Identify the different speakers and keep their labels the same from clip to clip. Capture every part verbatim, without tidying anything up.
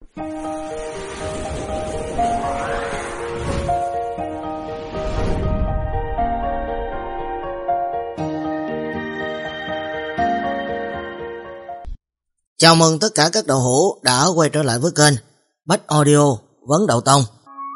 Speaker 1: Chào mừng tất cả các đạo hữu đã quay trở lại với kênh Bách Audio Vấn Đạo Tông.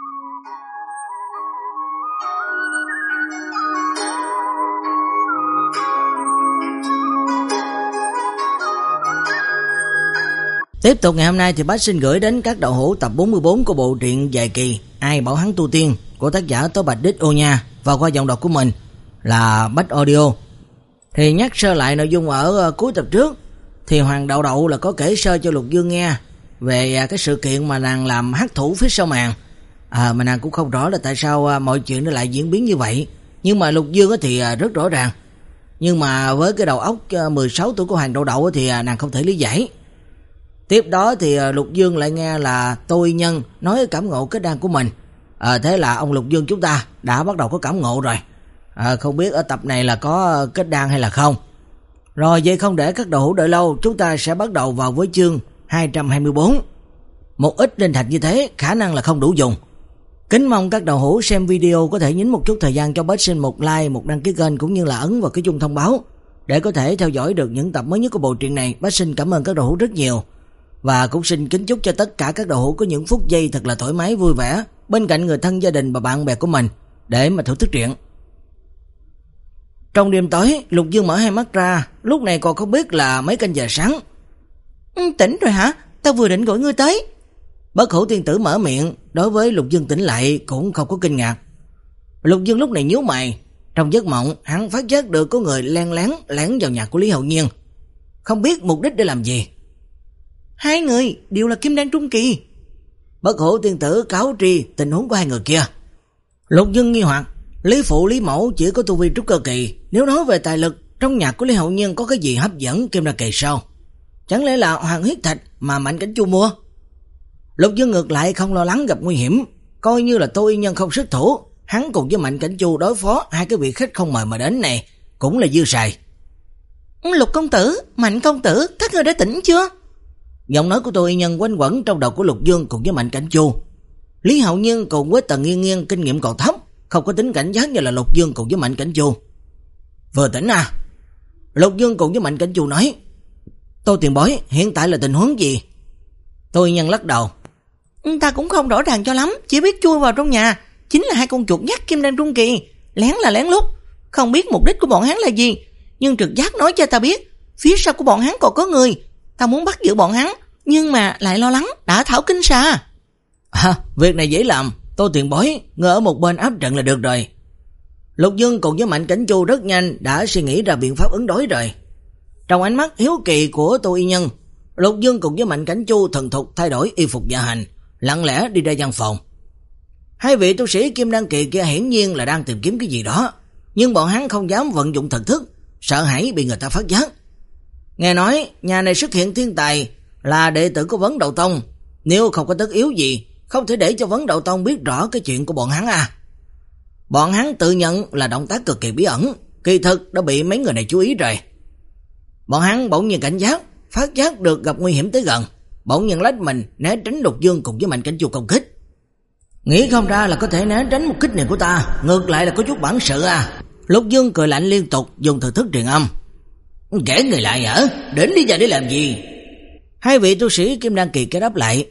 Speaker 1: Tiếp tục ngày hôm nay thì Bách xin gửi đến các đạo hữu tập bốn mươi bốn của bộ truyện dài kỳ Ai Bảo Hắn Tu Tiên của tác giả Tố Bạch Đích Ô Nha và qua giọng đọc của mình là Bách Audio. Thì nhắc sơ lại nội dung ở cuối tập trước thì Hoàng Đậu Đậu là có kể sơ cho Lục Dương nghe về cái sự kiện mà nàng làm hắc thủ phía sau màn. À, mà nàng cũng không rõ là tại sao mọi chuyện nó lại diễn biến như vậy. Nhưng mà Lục Dương thì rất rõ ràng. Nhưng mà với cái đầu óc mười sáu tuổi của Hoàng Đậu Đậu thì nàng không thể lý giải. Tiếp đó thì Lục Dương lại nghe là Tô Y Nhân nói cảm ngộ kết đan của mình. À, thế là ông Lục Dương chúng ta đã bắt đầu có cảm ngộ rồi. À, không biết ở tập này là có kết đan hay là không. Rồi vậy không để các đạo hữu đợi lâu, chúng ta sẽ bắt đầu vào với chương hai trăm hai mươi bốn. Một ít linh thạch như thế khả năng là không đủ dùng. Kính mong các đạo hữu xem video có thể nhín một chút thời gian cho Bách xin một like, một đăng ký kênh cũng như là ấn vào cái chuông thông báo để có thể theo dõi được những tập mới nhất của bộ truyện này. Bách xin cảm ơn các đạo hữu rất nhiều. Và cũng xin kính chúc cho tất cả các đạo hữu có những phút giây thật là thoải mái vui vẻ bên cạnh người thân, gia đình và bạn bè của mình để mà thưởng thức truyện. Trong đêm tối, Lục Dương mở hai mắt ra, lúc này còn không biết là mấy canh giờ sáng. Ừ, tỉnh rồi hả? Tao vừa định gọi ngươi tới. Bất Hữu Tiên Tử mở miệng, đối với Lục Dương tỉnh lại cũng không có kinh ngạc. Lục Dương lúc này nhíu mày, trong giấc mộng hắn phát giác được có người len lén lén vào nhà của Lý Hậu Nhiên, không biết mục đích để làm gì. Hai người đều là kim đan trung kỳ. Bất Hữu Tiên Tử cáo tri tình huống của hai người kia. Lục Dương nghi hoặc, Lý Phụ Lý Mẫu chỉ có tu vi trúc cơ kỳ, nếu nói về tài lực trong nhà của Lý Hậu Nhiên có cái gì hấp dẫn kim đan kỳ sao? Chẳng lẽ là hoàng huyết thạch mà Mạnh Cảnh Chu mua? Lục Dương ngược lại không lo lắng gặp nguy hiểm, coi như là Tô Y Nhân không sức thủ, hắn cùng với Mạnh Cảnh Chu đối phó hai cái vị khách không mời mà đến này cũng là dư xài. Lục công tử, Mạnh công tử, các ngươi đã tỉnh chưa? Giọng nói của Tô Y Nhân quanh quẩn trong đầu của Lục Dương cùng với Mạnh Cảnh Chu. Lý Hậu Nhiên cùng với Tần Nghiên Nghiên kinh nghiệm còn thấp, không có tính cảnh giác như là Lục Dương cùng với Mạnh Cảnh Chu. Vừa tỉnh à? Lục Dương cùng với Mạnh Cảnh Chu nói. Tô tiền bối, hiện tại là tình huống gì? Tô Y Nhân lắc đầu. Ta cũng không rõ ràng cho lắm, chỉ biết chui vào trong nhà, chính là hai con chuột nhắt kim đan trung kỳ, lén là lén lút, không biết mục đích của bọn hắn là gì, nhưng trực giác nói cho ta biết, phía sau của bọn hắn còn có người, ta muốn bắt giữ bọn hắn, nhưng mà lại lo lắng đã thảo kinh xa. À, việc này dễ làm, Tô tiền bối, ngồi ở một bên áp trận là được rồi. Lục Dương cùng với Mạnh Cảnh Chu rất nhanh đã suy nghĩ ra biện pháp ứng đối rồi. Trong ánh mắt hiếu kỳ của Tô Y Nhân, Lục Dương cùng với Mạnh Cảnh Chu thần thục thay đổi y phục dạ hành, lặng lẽ đi ra văn phòng. Hai vị tu sĩ kim đan kỳ kia hiển nhiên là đang tìm kiếm cái gì đó, nhưng bọn hắn không dám vận dụng thần thức, sợ hãi bị người ta phát giác. Nghe nói nhà này xuất hiện thiên tài là đệ tử của Vấn Đạo Tông, nếu không có tất yếu gì, không thể để cho Vấn Đạo Tông biết rõ cái chuyện của bọn hắn à. Bọn hắn tự nhận là động tác cực kỳ bí ẩn, kỳ thực đã bị mấy người này chú ý rồi. Bọn hắn bỗng nhiên cảnh giác, phát giác được gặp nguy hiểm tới gần, bỗng nhiên lách mình né tránh Lục Dương cùng với Mạnh Cảnh Chu công kích. Nghĩ không ra là có thể né tránh một kích này của ta, ngược lại là có chút bản sự à. Lục Dương cười lạnh liên tục, dùng thần thức truyền âm. Kể người lại hả? Đến đi giờ để làm gì? Hai vị tu sĩ kim đan kỳ kia đáp lại.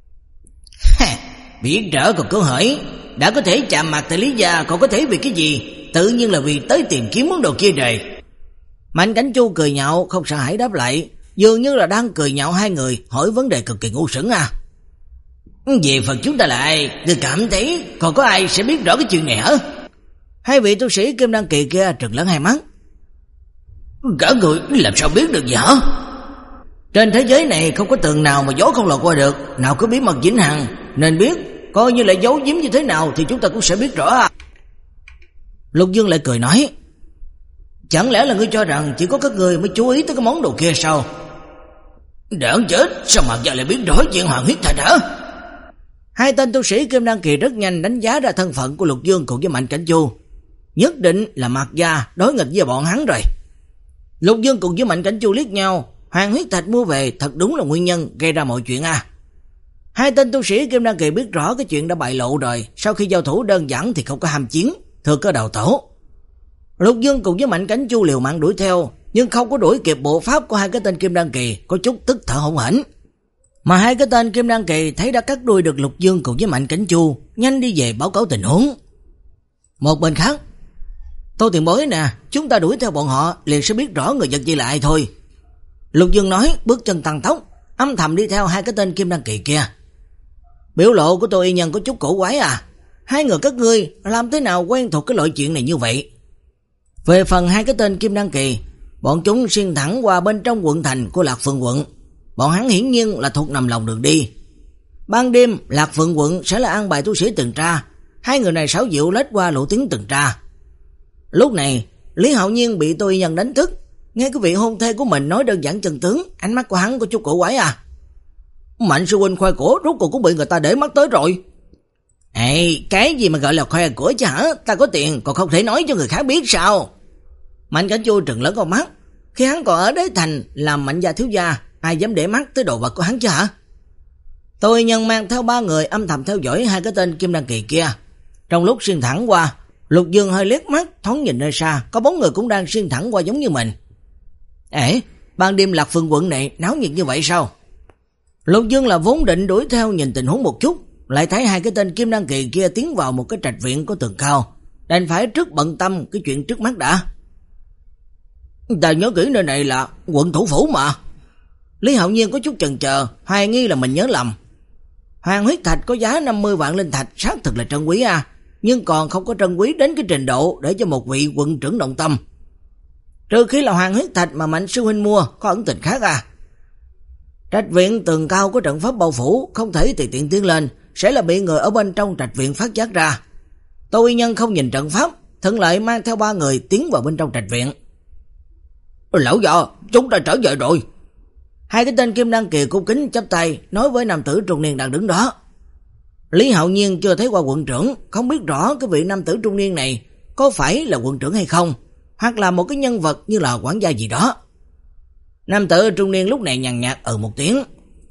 Speaker 1: Biết trở còn câu hỏi, đã có thể chạm mặt tại Lý gia, còn có thể vì cái gì? Tự nhiên là vì tới tìm kiếm món đồ kia rồi. Mạnh Cảnh Chu cười nhạo không sợ hãi đáp lại, dường như là đang cười nhạo hai người hỏi vấn đề cực kỳ ngu xuẩn à. Về phần chúng ta là ai, tôi cảm thấy còn có ai sẽ biết rõ cái chuyện này hả? Hai vị tu sĩ kim đan kỳ kia trừng lớn hai mắt. Cả người làm sao biết được vậy hả? Trên thế giới này không có tường nào mà gió không lọt qua được, nào có bí mật vĩnh hằng, nên biết coi như là giấu giếm như thế nào thì chúng ta cũng sẽ biết rõ à. Lục Dương lại cười nói. Chẳng lẽ là ngươi cho rằng chỉ có các người mới chú ý tới cái món đồ kia sao? Đỡn chết, sao mà giờ lại biết rõ chuyện hoàng huyết thạch hả? Hai tên tu sĩ kim đan kỳ rất nhanh đánh giá ra thân phận của Lục Dương cùng với Mạnh Cảnh Chu. Nhất định là Mạc gia đối nghịch với bọn hắn rồi. Lục Dương cùng với Mạnh Cảnh Chu liếc nhau, hoàng huyết thạch mua về thật đúng là nguyên nhân gây ra mọi chuyện à. Hai tên tu sĩ Kim Đan Kỳ biết rõ cái chuyện đã bại lộ rồi, sau khi giao thủ đơn giản thì không có ham chiến, thừa cơ đầu tổ. Lục Dương cùng với Mạnh Cảnh Chu liều mạng đuổi theo, nhưng không có đuổi kịp bộ pháp của hai cái tên Kim Đan Kỳ, có chút tức thở hổn hển. Mà hai cái tên Kim Đan Kỳ thấy đã cắt đuôi được Lục Dương cùng với Mạnh Cảnh Chu, nhanh đi về báo cáo tình huống. Một bên khác, Tô Tiền Bối nè, chúng ta đuổi theo bọn họ liền sẽ biết rõ người vật gì là ai thôi. Lục Dương nói, bước chân tăng tốc, âm thầm đi theo hai cái tên Kim Đan Kỳ kia. Biểu lộ của Tô Y Nhân có chút cổ quái à, hai người các ngươi làm thế nào quen thuộc cái loại chuyện này như vậy? Về phần hai cái tên Kim Đan Kỳ, bọn chúng xuyên thẳng qua bên trong quận thành của Lạc Phượng quận, bọn hắn hiển nhiên là thuộc nằm lòng đường đi. Ban đêm Lạc Phượng quận sẽ là an bài tu sĩ tuần tra, hai người này xảo diệu lách qua lộ tuyến tuần tra. Lúc này Lý Hạo Nhiên bị Tô Y Nhân đánh thức, nghe cái vị hôn thê của mình nói đơn giản chân tướng, ánh mắt của hắn có chút cổ quái à. Mạnh sư huynh khoe của rốt cuộc cũng bị người ta để mắt tới rồi. Ê, cái gì mà gọi là khoe của chứ hả? Ta có tiền còn không thể nói cho người khác biết sao? Mạnh Cảnh Chu trừng lớn con mắt, khi hắn còn ở Đế Thành làm Mạnh gia thiếu gia, ai dám để mắt tới đồ vật của hắn chứ hả? Tô Y Nhân mang theo ba người âm thầm theo dõi hai cái tên Kim Đan Kỳ kia. Trong lúc xuyên thẳng qua, Lục Dương hơi liếc mắt thoáng nhìn nơi xa, có bóng người cũng đang xuyên thẳng qua giống như mình. Ê, ban đêm Lạc Phượng quận này náo nhiệt như vậy sao? Lục Dương là vốn định đuổi theo nhìn tình huống một chút, lại thấy hai cái tên Kim Đan Kỳ kia tiến vào một cái trạch viện có tường cao, đành phải trước bận tâm cái chuyện trước mắt đã. Ta nhớ kỹ nơi này là quận thủ phủ mà. Lý Hạo Nhiên có chút chần chờ, hoài nghi là mình nhớ lầm. Hoàng huyết thạch có giá năm mươi vạn linh thạch xác thực là trân quý à, nhưng còn không có trân quý đến cái trình độ để cho một vị quận trưởng động tâm. Trừ khi là hoàng huyết thạch mà Mạnh sư huynh mua, có ẩn tình khác à. Trạch viện tường cao có trận pháp bao phủ, không thể tùy tiện tiến lên, sẽ là bị người ở bên trong trạch viện phát giác ra. Tô Y Nhân không nhìn trận pháp, thuận lợi mang theo ba người tiến vào bên trong trạch viện. Lão già, chúng ta trở về rồi. Hai cái tên Kim Đan Kỳ cung kính chắp tay nói với nam tử trung niên đang đứng đó. Lý Hạo Nhiên chưa thấy qua quận trưởng, không biết rõ cái vị nam tử trung niên này có phải là quận trưởng hay không, hoặc là một cái nhân vật như là quản gia gì đó. Nam tử trung niên lúc này nhàn nhạt ừ một tiếng.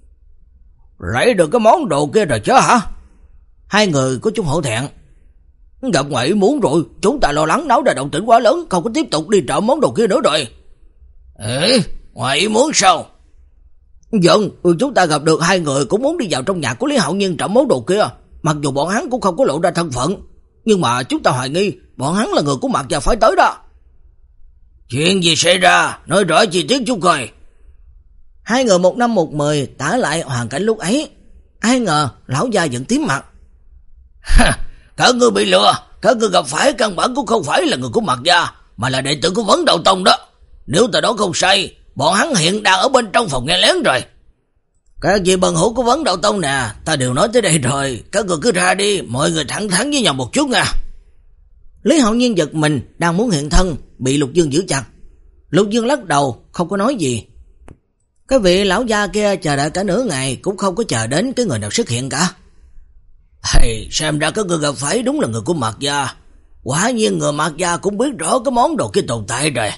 Speaker 1: Lấy được cái món đồ kia rồi chứ hả? Hai người có chút hổ thẹn. Gặp ngoại ý muốn rồi, chúng ta lo lắng náo ra động tĩnh quá lớn, không có tiếp tục đi trộm món đồ kia nữa rồi. Ê, ngoại ý muốn sao? Vâng, chúng ta gặp được hai người cũng muốn đi vào trong nhà của Lý Hạo Nhiên trộm món đồ kia, mặc dù bọn hắn cũng không có lộ ra thân phận, nhưng mà chúng ta hoài nghi bọn hắn là người của Mạc gia phái tới đó. Chuyện gì xảy ra, nói rõ chi tiết chút coi. Hai người một năm một mười tả lại hoàn cảnh lúc ấy, ai ngờ lão gia vẫn tím mặt. Cả ngươi bị lừa, cả ngươi gặp phải căn bản cũng không phải là người của Mạc gia, mà là đệ tử của Vấn Đạo Tông đó. Nếu ta đoán không sai, bọn hắn hiện đang ở bên trong phòng nghe lén rồi. Các vị bần hữu của Vấn Đạo Tông nè, ta đều nói tới đây rồi, các người cứ ra đi, mọi người thẳng thắn với nhau một chút nha. Lý Hạo Nhiên giật mình, đang muốn hiện thân, bị Lục Dương giữ chặt. Lục Dương lắc đầu, không có nói gì. Cái vị lão gia kia chờ đợi cả nửa ngày cũng không có chờ đến cái người nào xuất hiện cả. Hey, xem ra các người gặp phải đúng là người của Mạc gia. Quả nhiên người Mạc gia cũng biết rõ cái món đồ kia tồn tại rồi.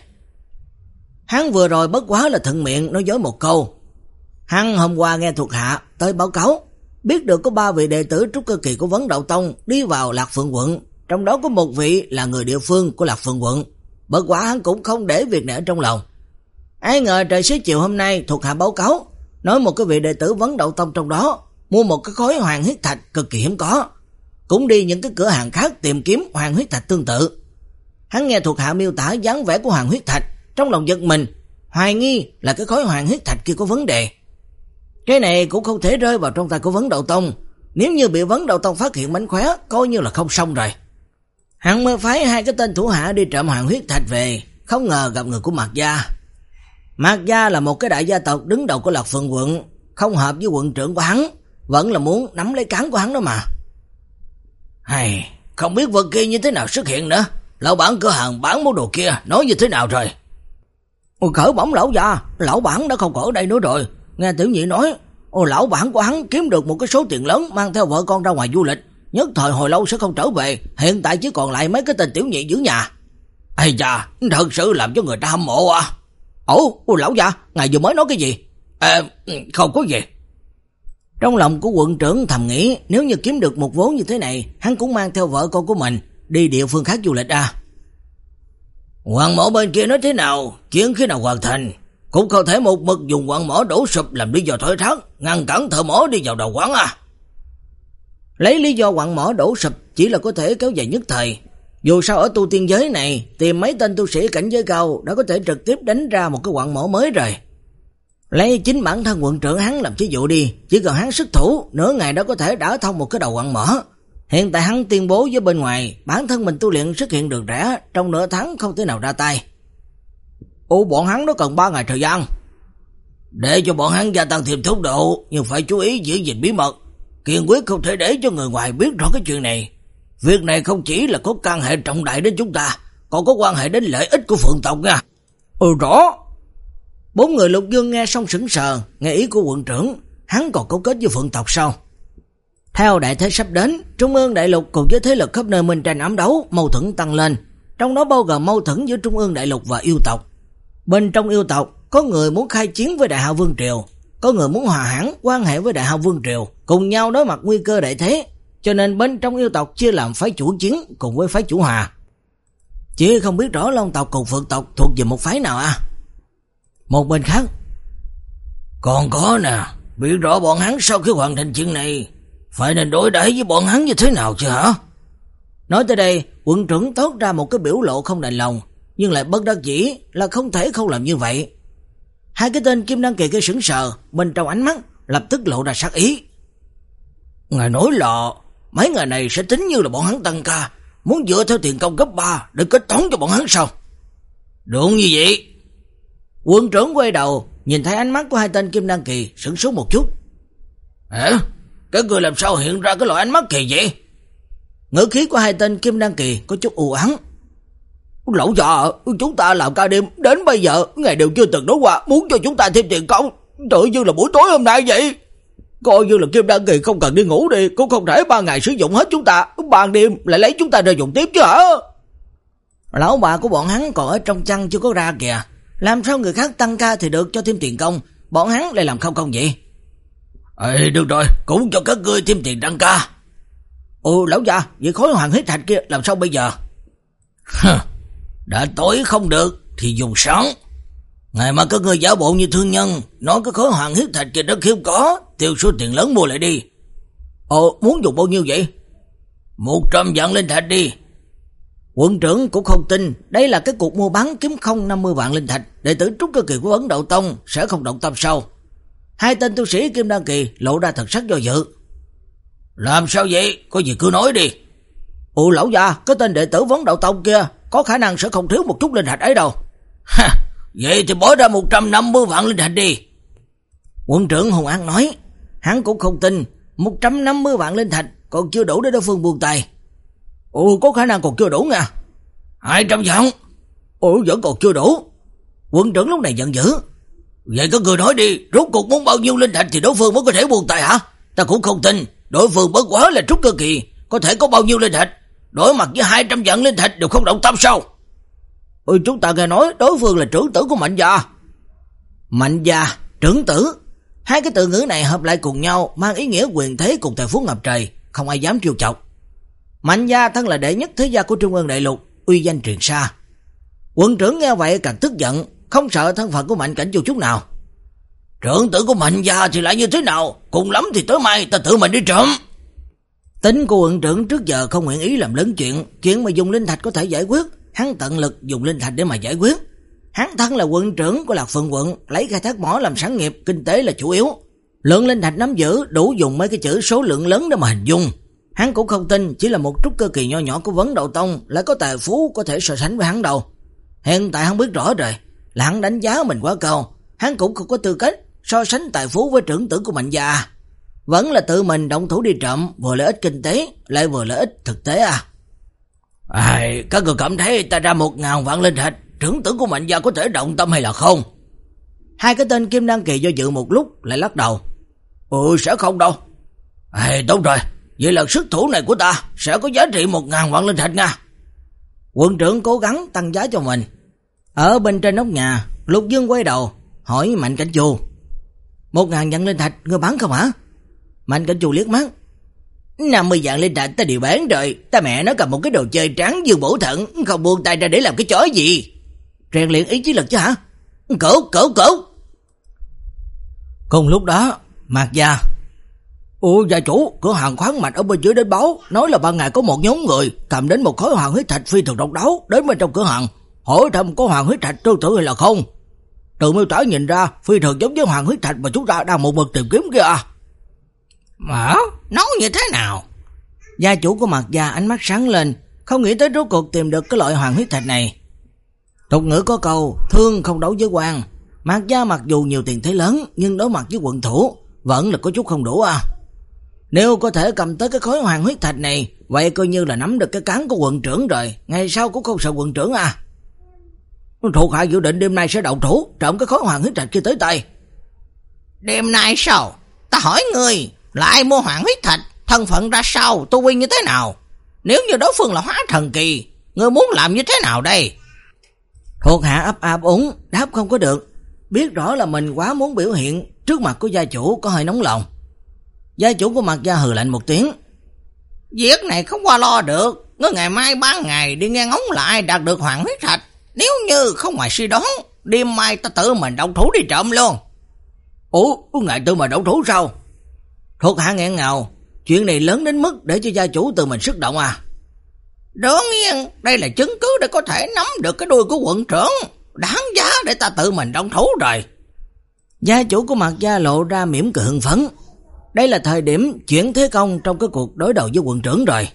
Speaker 1: Hắn vừa rồi bất quá là thuận miệng nói dối một câu. Hắn hôm qua nghe thuộc hạ tới báo cáo, biết được có ba vị đệ tử trúc cơ kỳ của Vấn Đạo Tông đi vào Lạc Phượng quận, trong đó có một vị là người địa phương của Lạc Phượng quận. Bất quả hắn cũng không để việc này ở trong lòng. Ai ngờ trời xế chiều hôm nay thuộc hạ báo cáo, nói một cái vị đệ tử Vấn Đạo Tông trong đó mua một cái khối hoàng huyết thạch cực kỳ hiếm có, cũng đi những cái cửa hàng khác tìm kiếm hoàng huyết thạch tương tự. Hắn nghe thuộc hạ miêu tả dáng vẻ của hoàng huyết thạch, trong lòng giật mình, hoài nghi là cái khối hoàng huyết thạch kia có vấn đề. Cái này cũng không thể rơi vào trong tay của Vấn Đạo Tông, nếu như bị Vấn Đạo Tông phát hiện mánh khóe, coi như là không xong rồi. Hắn mới phái hai cái tên thủ hạ đi trộm hoàng huyết thạch về, không ngờ gặp người của Mạc gia. Mạc gia là một cái đại gia tộc đứng đầu của Lạc Phượng quận, không hợp với quận trưởng của hắn, vẫn là muốn nắm lấy cán của hắn đó mà. Hay, không biết vật kia như thế nào xuất hiện nữa, lão bản cửa hàng bán món đồ kia nói như thế nào rồi? Ôi khởi bẩm lão gia, lão bản đã không có ở đây nữa rồi. Nghe tiểu nhị nói, ồ, lão bản của hắn kiếm được một cái số tiền lớn, mang theo vợ con ra ngoài du lịch, nhất thời hồi lâu sẽ không trở về, hiện tại chỉ còn lại mấy cái tên tiểu nhị giữ nhà. Ây da, thật sự làm cho người ta hâm mộ à. Ủa, ồ, lão gia, ngài vừa mới nói cái gì? À, không có gì. Trong lòng của quận trưởng thầm nghĩ, nếu như kiếm được một vốn như thế này, hắn cũng mang theo vợ con của mình đi địa phương khác du lịch à. Hoàng mỏ bên kia nói thế nào, chuyện khi nào hoàn thành, cũng không thể một mực dùng quặng mỏ đổ sụp làm lý do thối thác, ngăn cản thợ mỏ đi vào đầu quán à. Lấy lý do quặng mỏ đổ sụp chỉ là có thể kéo dài nhất thời. Dù sao ở tu tiên giới này, tìm mấy tên tu sĩ cảnh giới cao đã có thể trực tiếp đánh ra một cái quặng mỏ mới rồi. Lấy chính bản thân quận trưởng hắn làm ví dụ đi, chỉ cần hắn sức thủ, nửa ngày đó có thể đả thông một cái đầu quặng mỏ. Hiện tại hắn tuyên bố với bên ngoài, bản thân mình tu luyện xuất hiện được rẻ, trong nửa tháng không thể nào ra tay. Ủa bọn hắn nó cần ba ngày thời gian. Để cho bọn hắn gia tăng thêm tốc độ, nhưng phải chú ý giữ gìn bí mật, kiên quyết không thể để cho người ngoài biết rõ cái chuyện này. Việc này không chỉ là có can hệ trọng đại đến chúng ta, còn có quan hệ đến lợi ích của Phượng tộc nha. Ừ rõ. Bốn người Lục Dương nghe xong sững sờ, nghe ý của quận trưởng, hắn còn cấu kết với Phượng tộc sao? Theo đại thế sắp đến, Trung ương đại lục cùng với thế lực khắp nơi minh tranh ám đấu, mâu thuẫn tăng lên, trong đó bao gồm mâu thuẫn giữa Trung ương đại lục và yêu tộc. Bên trong yêu tộc, có người muốn khai chiến với Đại Hạo Vương Triều, có người muốn hòa hảo quan hệ với Đại Hạo Vương Triều, cùng nhau đối mặt nguy cơ đại thế, cho nên bên trong yêu tộc chia làm phái chủ chiến cùng với phái chủ hòa. Chỉ không biết rõ Long tộc cùng Phượng tộc thuộc về một phái nào à? Một bên khác, còn có nè, biết rõ bọn hắn sau khi hoàn thành chuyện này phải nên đối đãi với bọn hắn như thế nào chứ hả? Nói tới đây, quận trưởng tốt ra một cái biểu lộ không đành lòng, nhưng lại bất đắc dĩ là không thể không làm như vậy. Hai cái tên Kim Đăng Kỳ cái sững sờ, bên trong ánh mắt lập tức lộ ra sát ý. Ngài nói là mấy ngày này sẽ tính như là bọn hắn tăng ca, muốn dựa theo tiền công gấp ba để kết toán cho bọn hắn sao? Đúng như vậy. Quận trưởng quay đầu, nhìn thấy ánh mắt của hai tên Kim Đăng Kỳ, sửng sốt một chút. Hả? Các người làm sao hiện ra cái loại ánh mắt kỳ vậy? Ngữ khí của hai tên Kim Đăng Kỳ có chút u ám. Lão già, chúng ta làm ca đêm đến bây giờ, ngày đều chưa từng nói qua muốn cho chúng ta thêm tiền công, tự như là buổi tối hôm nay vậy. Coi như là Kim Đăng Kỳ không cần đi ngủ đi, cũng không thể ba ngày sử dụng hết chúng ta, ban đêm lại lấy chúng ta ra dùng tiếp chứ hả? Lão bà của bọn hắn còn ở trong chăn chưa có ra kìa, làm sao người khác tăng ca thì được cho thêm tiền công, bọn hắn lại làm không công vậy? Ê, được rồi, cũng cho các ngươi thêm tiền tăng ca. Ồ, lão già, vậy khối hoàng huyết thạch kia làm sao bây giờ? Đã tối không được thì dùng sáng. Ngày mà các ngươi giả bộ như thương nhân, nói cái khối hoàng huyết thạch kia rất hiếm có, tiêu số tiền lớn mua lại đi. Ồ, muốn dùng bao nhiêu vậy? Một trăm vạn linh thạch đi. Quận trưởng cũng không tin đây là cái cuộc mua bán kiếm không năm mươi vạn linh thạch, đệ tử trúc cơ kỳ của Ấn Độ Tông sẽ không động tâm sao? Hai tên tu sĩ Kim Đăng Kỳ lộ ra thật sắc do dự. Làm sao vậy? Có gì cứ nói đi. Ồ lão già, cái tên đệ tử Vấn Đạo Tông kia có khả năng sẽ không thiếu một chút linh thạch ấy đâu. Ha, vậy thì bỏ ra một trăm năm mươi vạn linh thạch đi. Quận trưởng hùng ác nói, hắn cũng không tin một trăm năm mươi vạn linh thạch còn chưa đủ để đối phương buông tay. Ồ, có khả năng còn chưa đủ nha. hai trăm vạn. Ồ, vẫn còn chưa đủ. Quận trưởng lúc này giận dữ. Vậy các người nói đi, rốt cuộc muốn bao nhiêu linh thạch thì đối phương mới có thể buông tay hả? Ta cũng không tin, đối phương bất quá là trúc cơ kỳ, có thể có bao nhiêu linh thạch, đối mặt với hai trăm vạn linh thạch đều không động tâm sao? Ừ, chúng ta nghe nói đối phương là trưởng tử của Mạnh gia. Mạnh gia, trưởng tử, hai cái từ ngữ này hợp lại cùng nhau mang ý nghĩa quyền thế cùng tài phú ngập trời, không ai dám trêu chọc. Mạnh gia thân là đệ nhất thế gia của Trung ương đại lục, uy danh truyền xa. Quận trưởng nghe vậy càng tức giận, không sợ thân phận của Mạnh Cảnh Chu chút nào. Trưởng tử của Mạnh gia thì lại như thế nào? Cùng lắm thì tối mai ta tự mình đi trộm. Tính của quận trưởng trước giờ không nguyện ý làm lớn chuyện, chuyện mà dùng linh thạch có thể giải quyết, hắn tận lực dùng linh thạch để mà giải quyết. Hắn thân là quận trưởng của Lạc Phượng quận, lấy khai thác mỏ làm sản nghiệp, kinh tế là chủ yếu. Lượng linh thạch nắm giữ đủ dùng mấy cái chữ số lượng lớn để mà hình dung. Hắn cũng không tin chỉ là một trúc cơ kỳ nho nhỏ của Vấn Đạo Tông lại có tài phú có thể so sánh với hắn đâu. Hiện tại hắn biết rõ rồi, là hắn đánh giá mình quá cao, hắn cũng không có tư cách so sánh tài phú với trưởng tử của Mạnh gia. Vẫn là tự mình động thủ đi trộm, vừa lợi ích kinh tế lại vừa lợi ích thực tế à. Ai, các người cảm thấy ta ra một ngàn vạn linh thạch, trưởng tử của Mạnh gia có thể động tâm hay là không? Hai cái tên Kim Đăng Kỳ do dự một lúc lại lắc đầu. Ừ, sẽ không đâu. Ai, tốt rồi, vậy là sức thủ này của ta sẽ có giá trị một ngàn vạn linh thạch nha. Quận trưởng cố gắng tăng giá cho mình. Ở bên trên nóc nhà, Lục Dương quay đầu hỏi Mạnh Cảnh Chu, một ngàn vạn linh thạch ngươi bán không hả? Mạnh Cảnh Chu liếc mắt. năm mươi vạn linh thạch ta đều bán rồi, ta mẹ nó cầm một cái đồ chơi trắng dương bổ thận, không buông tay ra để làm cái chó gì. Rèn luyện ý chí lực chứ hả? Cẩu, cẩu, cẩu. Cùng lúc đó, Mạc Gia. Ủa gia chủ, cửa hàng khoáng mạch ở bên dưới đến báo, nói là ban ngày có một nhóm người cầm đến một khối hoàng huyết thạch phi thường độc đáo đến bên trong cửa hàng, hỏi thăm có hoàng huyết thạch tương tự hay là không. Từ miêu tả nhìn ra phi thường giống với hoàng huyết thạch mà chúng ta đang một mực tìm kiếm kia à.
Speaker 2: Mà nói như thế nào?
Speaker 1: Gia chủ của Mạc Gia ánh mắt sáng lên, không nghĩ tới rốt cuộc tìm được cái loại hoàng huyết thạch này. Tục ngữ có câu thương không đấu với quan. Mạc Gia mặc dù nhiều tiền thế lớn, nhưng đối mặt với quận thủ vẫn là có chút không đủ à. Nếu có thể cầm tới cái khối hoàng huyết thạch này, vậy coi như là nắm được cái cán của quận trưởng rồi, ngày sau cũng không sợ quận trưởng à. Thuộc hạ dự định đêm nay sẽ động thủ trộm cái khối hoàng huyết thạch kia tới tay.
Speaker 2: Đêm nay sao? Ta hỏi ngươi, là ai mua hoàng huyết thạch, thân phận ra sao, tu vi như thế nào? Nếu như đối phương là hóa thần kỳ, ngươi muốn làm như thế nào đây?
Speaker 1: Thuộc hạ ấp áp úng, đáp không có được. Biết rõ là mình quá muốn biểu hiện trước mặt của gia chủ, có hơi nóng lòng. Gia chủ của Mạc Gia hừ lạnh một tiếng.
Speaker 2: Việc này không qua lo được, ngươi ngày mai ban ngày đi nghe ngóng là ai đạt được hoàng huyết thạch. Nếu như không ngoài suy đoán, đêm mai ta tự mình động thủ đi trộm luôn.
Speaker 1: Ủa, ngài tự mình động thủ sao? Thuộc hạ nghẹn ngào, chuyện này lớn đến mức để cho gia chủ tự mình sức động à?
Speaker 2: Đương nhiên, đây là chứng cứ để có thể nắm được cái đuôi của quận trưởng, đáng giá để ta tự mình động thủ rồi.
Speaker 1: Gia chủ của Mạc Gia lộ ra mỉm cười hưng phấn. Đây là thời điểm chuyển thế công trong cái cuộc đối đầu với quận trưởng rồi.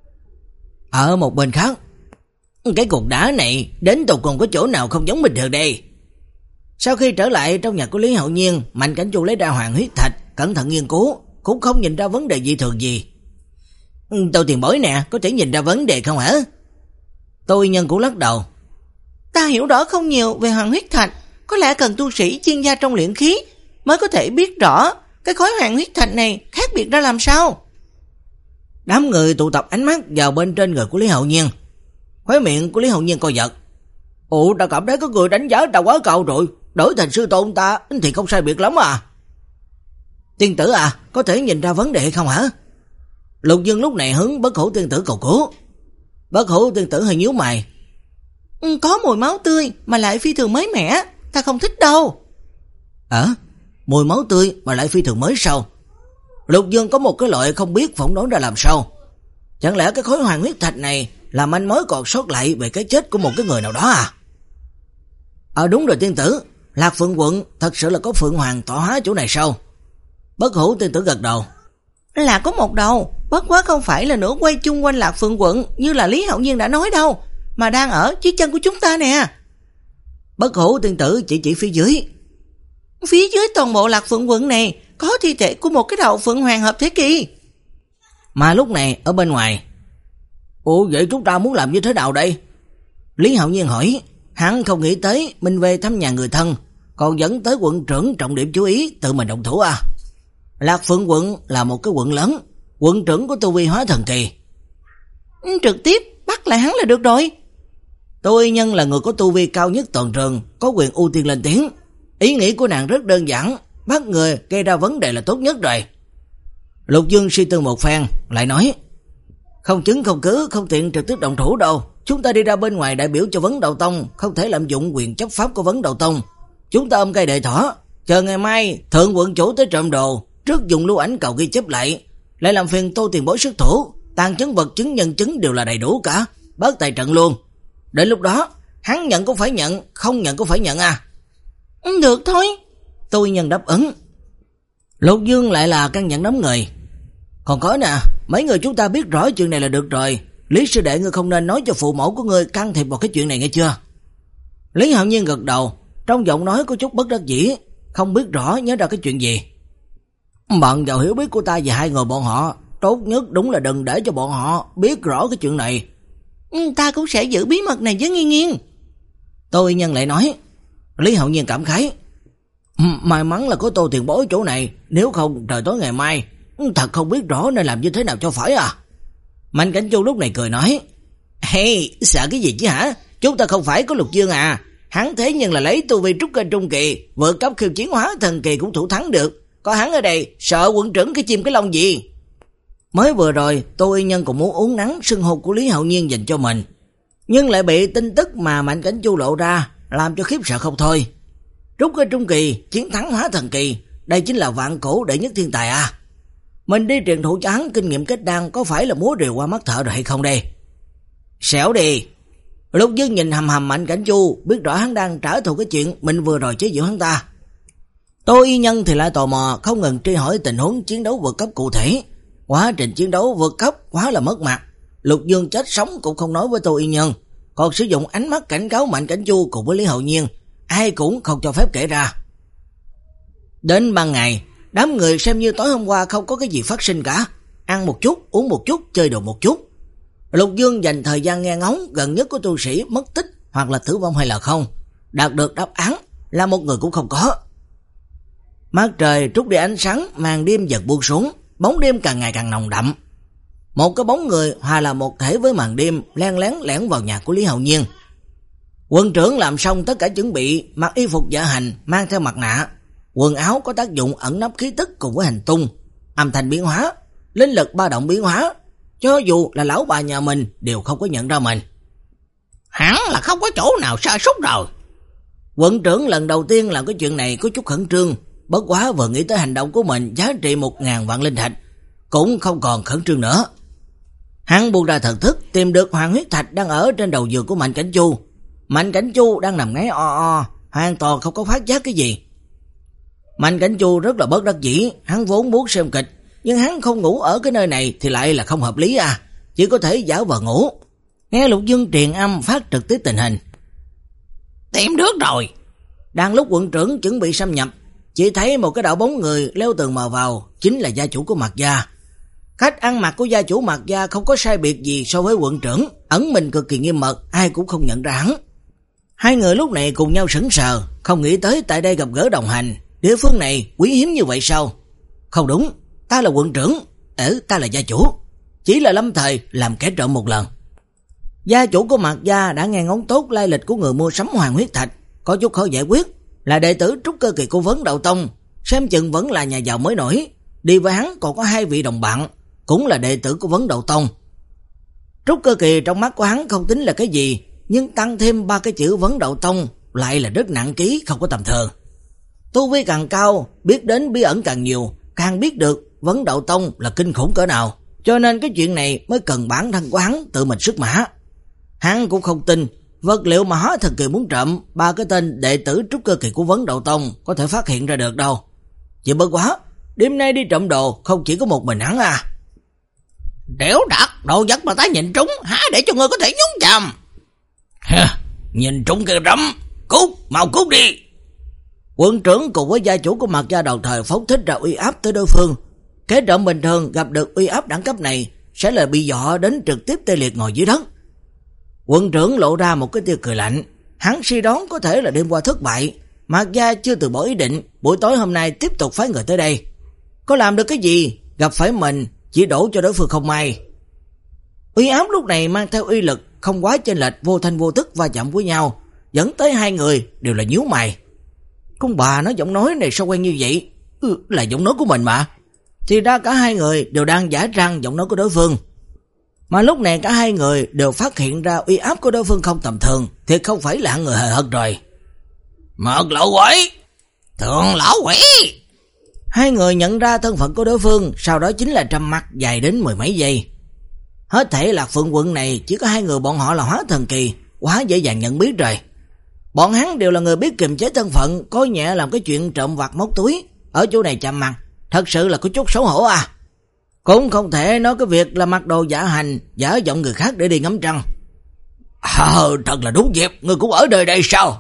Speaker 1: Ở một bên khác, cái cục đá này đến tột cùng có chỗ nào không giống bình thường đây? Sau khi trở lại trong nhà của Lý Hạo Nhiên, Mạnh Cảnh Chu lấy ra hoàng huyết thạch, cẩn thận nghiên cứu, cũng không nhìn ra vấn đề dị thường gì. Tô tiền bối nè, có thể nhìn ra vấn đề không hả? Tôi nhân cũng lắc đầu.
Speaker 3: Ta hiểu rõ không nhiều về hoàng huyết thạch, có lẽ cần tu sĩ chuyên gia trong luyện khí mới có thể biết rõ cái khối hoàng huyết thạch này khác biệt ra làm sao.
Speaker 1: Đám người tụ tập ánh mắt vào bên trên người của Lý Hạo Nhiên. Khóe miệng của Lý Hạo Nhiên co giật. Ủa, ta cảm thấy có người đánh giá ta quá cao rồi, đổi thành sư tôn ta thì không sai biệt lắm à. Tiên tử à, có thể nhìn ra vấn đề không hả? Lục Dương lúc này hướng Bất Hủ tiên tử cầu cứu. Bất Hủ tiên tử hơi nhíu mày.
Speaker 3: Ừ, có mùi máu tươi mà lại phi thường mới mẻ, ta không thích đâu.
Speaker 1: Ờ, mùi máu tươi mà lại phi thường mới sao? Lục Dương có một cái loại không biết phỏng đoán ra làm sao. Chẳng lẽ cái khối hoàng huyết thạch này là manh mối còn sót lại về cái chết của một cái người nào đó à? Ờ đúng rồi tiên tử, Lạc Phượng quận thật sự là có Phượng Hoàng tọa hóa chỗ này sao? Bất Hủ tiên tử gật đầu.
Speaker 3: Là có một đầu, bất quá không phải là nửa quay chung quanh Lạc Phượng quận như là Lý Hạo Nhiên đã nói đâu, mà đang ở dưới chân của chúng ta nè.
Speaker 1: Bất Hủ tiên tử chỉ chỉ phía dưới.
Speaker 3: Phía dưới toàn bộ Lạc Phượng quận này có thi thể của một cái đầu Phượng Hoàng hợp thế kỳ.
Speaker 1: Mà lúc này ở bên ngoài. Ủa vậy chúng ta muốn làm như thế nào đây? Lý Hạo Nhiên hỏi. Hắn không nghĩ tới mình về thăm nhà người thân, còn dẫn tới quận trưởng trọng điểm chú ý tự mình động thủ à? Lạc Phượng quận là một cái quận lớn, quận trưởng của tu vi hóa thần kỳ.
Speaker 3: Trực tiếp bắt lại hắn là được rồi.
Speaker 1: Tôi nhân là người có tu vi cao nhất toàn trường, có quyền ưu tiên lên tiếng. Ý nghĩ của nàng rất đơn giản, bắt người gây ra vấn đề là tốt nhất rồi. Lục Dương suy tư một phen, lại nói. Không chứng không cứ, không tiện trực tiếp động thủ đâu. Chúng ta đi ra bên ngoài đại biểu cho Vấn Đầu Tông, không thể lạm dụng quyền chấp pháp của Vấn Đầu Tông. Chúng ta ôm cây đệ thỏ, chờ ngày mai thượng quận chủ tới trộm đồ, trước dùng lưu ảnh cầu ghi chép lại, lại làm phiền Tô tiền bối xuất thủ, tàn chứng vật chứng nhân chứng đều là đầy đủ cả, bớt tài trận luôn. Đến lúc đó, hắn nhận cũng phải nhận, không nhận cũng phải nhận à.
Speaker 3: Được thôi.
Speaker 1: Tôi nhân đáp ứng. Lục Dương lại là căn nhận đám người. Còn có nè, mấy người chúng ta biết rõ chuyện này là được rồi. Lý sư đệ ngươi không nên nói cho phụ mẫu của ngươi can thiệp vào cái chuyện này nghe chưa? Lý Hạo Nhiên gật đầu, trong giọng nói có chút bất đắc dĩ, không biết rõ nhớ ra cái chuyện gì. Bằng vào hiểu biết của ta về hai người bọn họ, tốt nhất đúng là đừng để cho bọn họ biết rõ cái chuyện này.
Speaker 3: Ừ, ta cũng sẽ giữ bí mật này với Nghiên Nghiên.
Speaker 1: Tôi nhân lại nói. Lý Hạo Nhiên cảm khái. May mắn là có Tô tiền bối chỗ này, nếu không trời tối ngày mai, thật không biết rõ nên làm như thế nào cho phải à. Mạnh Cảnh Chu lúc này cười nói. Hey, sợ cái gì chứ hả? Chúng ta không phải có Lục Dương à. Hắn thế nhưng là lấy tu vi trúc cơ trung kỳ, vượt cấp khiêu chiến hóa thần kỳ cũng thủ thắng được,
Speaker 2: có hắn ở đây, sợ quận trưởng cái chim cái lông gì.
Speaker 1: Mới vừa rồi, Tô Y Nhân cũng muốn uống nắng xưng hô của Lý Hạo Nhiên dành cho mình, nhưng lại bị tin tức mà Mạnh Cảnh Chu lộ ra làm cho khiếp sợ không thôi. Trúc cơ trung kỳ, chiến thắng hóa thần kỳ, đây chính là vạn cổ đệ nhất thiên tài à. Mình đi truyền thụ cho hắn kinh nghiệm kết đan có phải là múa rìu qua mắt thợ rồi hay không đây? Xẻo đi. Lục Dương nhìn hầm hầm Mạnh Cảnh Chu, biết rõ hắn đang trả thù cái chuyện mình vừa rồi chế giễu hắn ta. Tô Y Nhân thì lại tò mò, không ngừng truy hỏi tình huống chiến đấu vượt cấp cụ thể. Quá trình chiến đấu vượt cấp quá là mất mặt. Lục Dương chết sống cũng không nói với Tô Y Nhân, còn sử dụng ánh mắt cảnh cáo Mạnh Cảnh Chu cùng với Lý Hạo Nhiên, ai cũng không cho phép kể ra. Đến ban ngày, đám người xem như tối hôm qua không có cái gì phát sinh cả, ăn một chút, uống một chút, chơi đồ một chút. Lục Dương dành thời gian nghe ngóng gần nhất của tu sĩ mất tích hoặc là tử vong hay là không, đạt được đáp án là một người cũng không có. Mắt trời trút đi ánh sáng, màn đêm dần buông xuống, bóng đêm càng ngày càng nồng đậm. Một cái bóng người hòa là một thể với màn đêm len lén lẻn vào nhà của Lý Hạo Nhiên. Quân trưởng làm xong tất cả chuẩn bị, mặc y phục dạ hành, mang theo mặt nạ. Quần áo có tác dụng ẩn nấp khí tức cùng với hành tung, âm thanh biến hóa, linh lực ba động biến hóa, cho dù là lão bà nhà mình đều không có nhận ra mình.
Speaker 2: Hẳn là không có chỗ nào sơ suất rồi.
Speaker 1: Quận trưởng lần đầu tiên làm cái chuyện này có chút khẩn trương, bất quá vừa nghĩ tới hành động của mình giá trị một ngàn vạn linh thạch, cũng không còn khẩn trương nữa. Hắn buông ra thần thức, tìm được hoàng huyết thạch đang ở trên đầu giường của Mạnh Cảnh Chu. Mạnh Cảnh Chu đang nằm ngáy o o, hoàn toàn không có phát giác cái gì. Mạnh Cảnh Chu rất là bất đắc dĩ, hắn vốn muốn xem kịch, nhưng hắn không ngủ ở cái nơi này thì lại là không hợp lý à, chỉ có thể giả vờ ngủ. Nghe Lục Dương truyền âm phát trực tiếp tình hình.
Speaker 2: Tìm được rồi.
Speaker 1: Đang lúc quận trưởng chuẩn bị xâm nhập, chỉ thấy một cái đạo bóng người leo tường mờ vào, chính là gia chủ của Mạc gia. Cách ăn mặc của gia chủ Mạc gia không có sai biệt gì so với quận trưởng, ẩn mình cực kỳ nghiêm mật, ai cũng không nhận ra hắn. Hai người lúc này cùng nhau sững sờ, không nghĩ tới tại đây gặp gỡ đồng hành, địa phương này quý hiếm như vậy sao? Không đúng, ta là quận trưởng, ở ta là gia chủ, chỉ là lâm thời làm kẻ trộm một lần. Gia chủ của Mạc gia đã nghe ngóng tốt lai lịch của người mua sắm hoàng huyết thạch, có chút khó giải quyết, là đệ tử trúc cơ kỳ của Vấn Đạo Tông, xem chừng vẫn là nhà giàu mới nổi. Đi với hắn còn có hai vị đồng bạn, cũng là đệ tử của Vấn Đạo Tông. Trúc cơ kỳ trong mắt của hắn không tính là cái gì, nhưng tăng thêm ba cái chữ Vấn Đạo Tông lại là rất nặng ký, không có tầm thường. Tu vi càng cao, biết đến bí ẩn càng nhiều, càng biết được Vấn Đạo Tông là kinh khủng cỡ nào, cho nên cái chuyện này mới cần bản thân của hắn tự mình xuất mã. Hắn cũng không tin vật liệu mà hóa thần kỳ muốn trộm ba cái tên đệ tử trúc cơ kỳ của Vấn Đạo Tông có thể phát hiện ra được đâu. Chỉ bất quá, đêm nay đi trộm đồ không chỉ có một mình hắn à.
Speaker 2: Đéo đặt, đồ vật mà ta nhìn trúng, há để cho ngươi có thể nhúng chàm. Nhìn trúng cái rắm, cút, mau cút đi.
Speaker 1: Quận trưởng cùng với gia chủ của Mạc gia đồng thời phóng thích ra uy áp tới đối phương. Kẻ trộm bình thường gặp được uy áp đẳng cấp này sẽ là bị dọa đến trực tiếp tê liệt ngồi dưới đất. Quận trưởng lộ ra một cái tia cười lạnh, hắn suy đoán có thể là đêm qua thất bại, Mạc gia chưa từ bỏ ý định, buổi tối hôm nay tiếp tục phái người tới đây. Có làm được cái gì, gặp phải mình chỉ đổ cho đối phương không may. Uy áp lúc này mang theo uy lực không quá chênh lệch, vô thanh vô tức va chạm với nhau, dẫn tới hai người đều là nhíu mày. Con bà nói giọng nói này sao quen như vậy? Ừ, là giọng nói của mình mà. Thì ra cả hai người đều đang giả trang giọng nói của đối phương. Mà lúc này cả hai người đều phát hiện ra uy áp của đối phương không tầm thường, thì không phải là người hời hợt rồi.
Speaker 2: Mật lộ quỷ, thượng lão quỷ.
Speaker 1: Hai người nhận ra thân phận của đối phương, sau đó chính là trầm mặc dài đến mười mấy giây. Hết thể Lạc Phượng quận này chỉ có hai người bọn họ là hóa thần kỳ, quá dễ dàng nhận biết rồi. Bọn hắn đều là người biết kiềm chế thân phận, coi nhẹ làm cái chuyện trộm vặt móc túi, ở chỗ này chạm mặt, thật sự là có chút xấu hổ à. Cũng không thể nói cái việc là mặc đồ giả hành, giả giọng người khác để đi ngắm trăng.
Speaker 2: Ờ, thật là đúng dịp, người cũng ở nơi đây sao?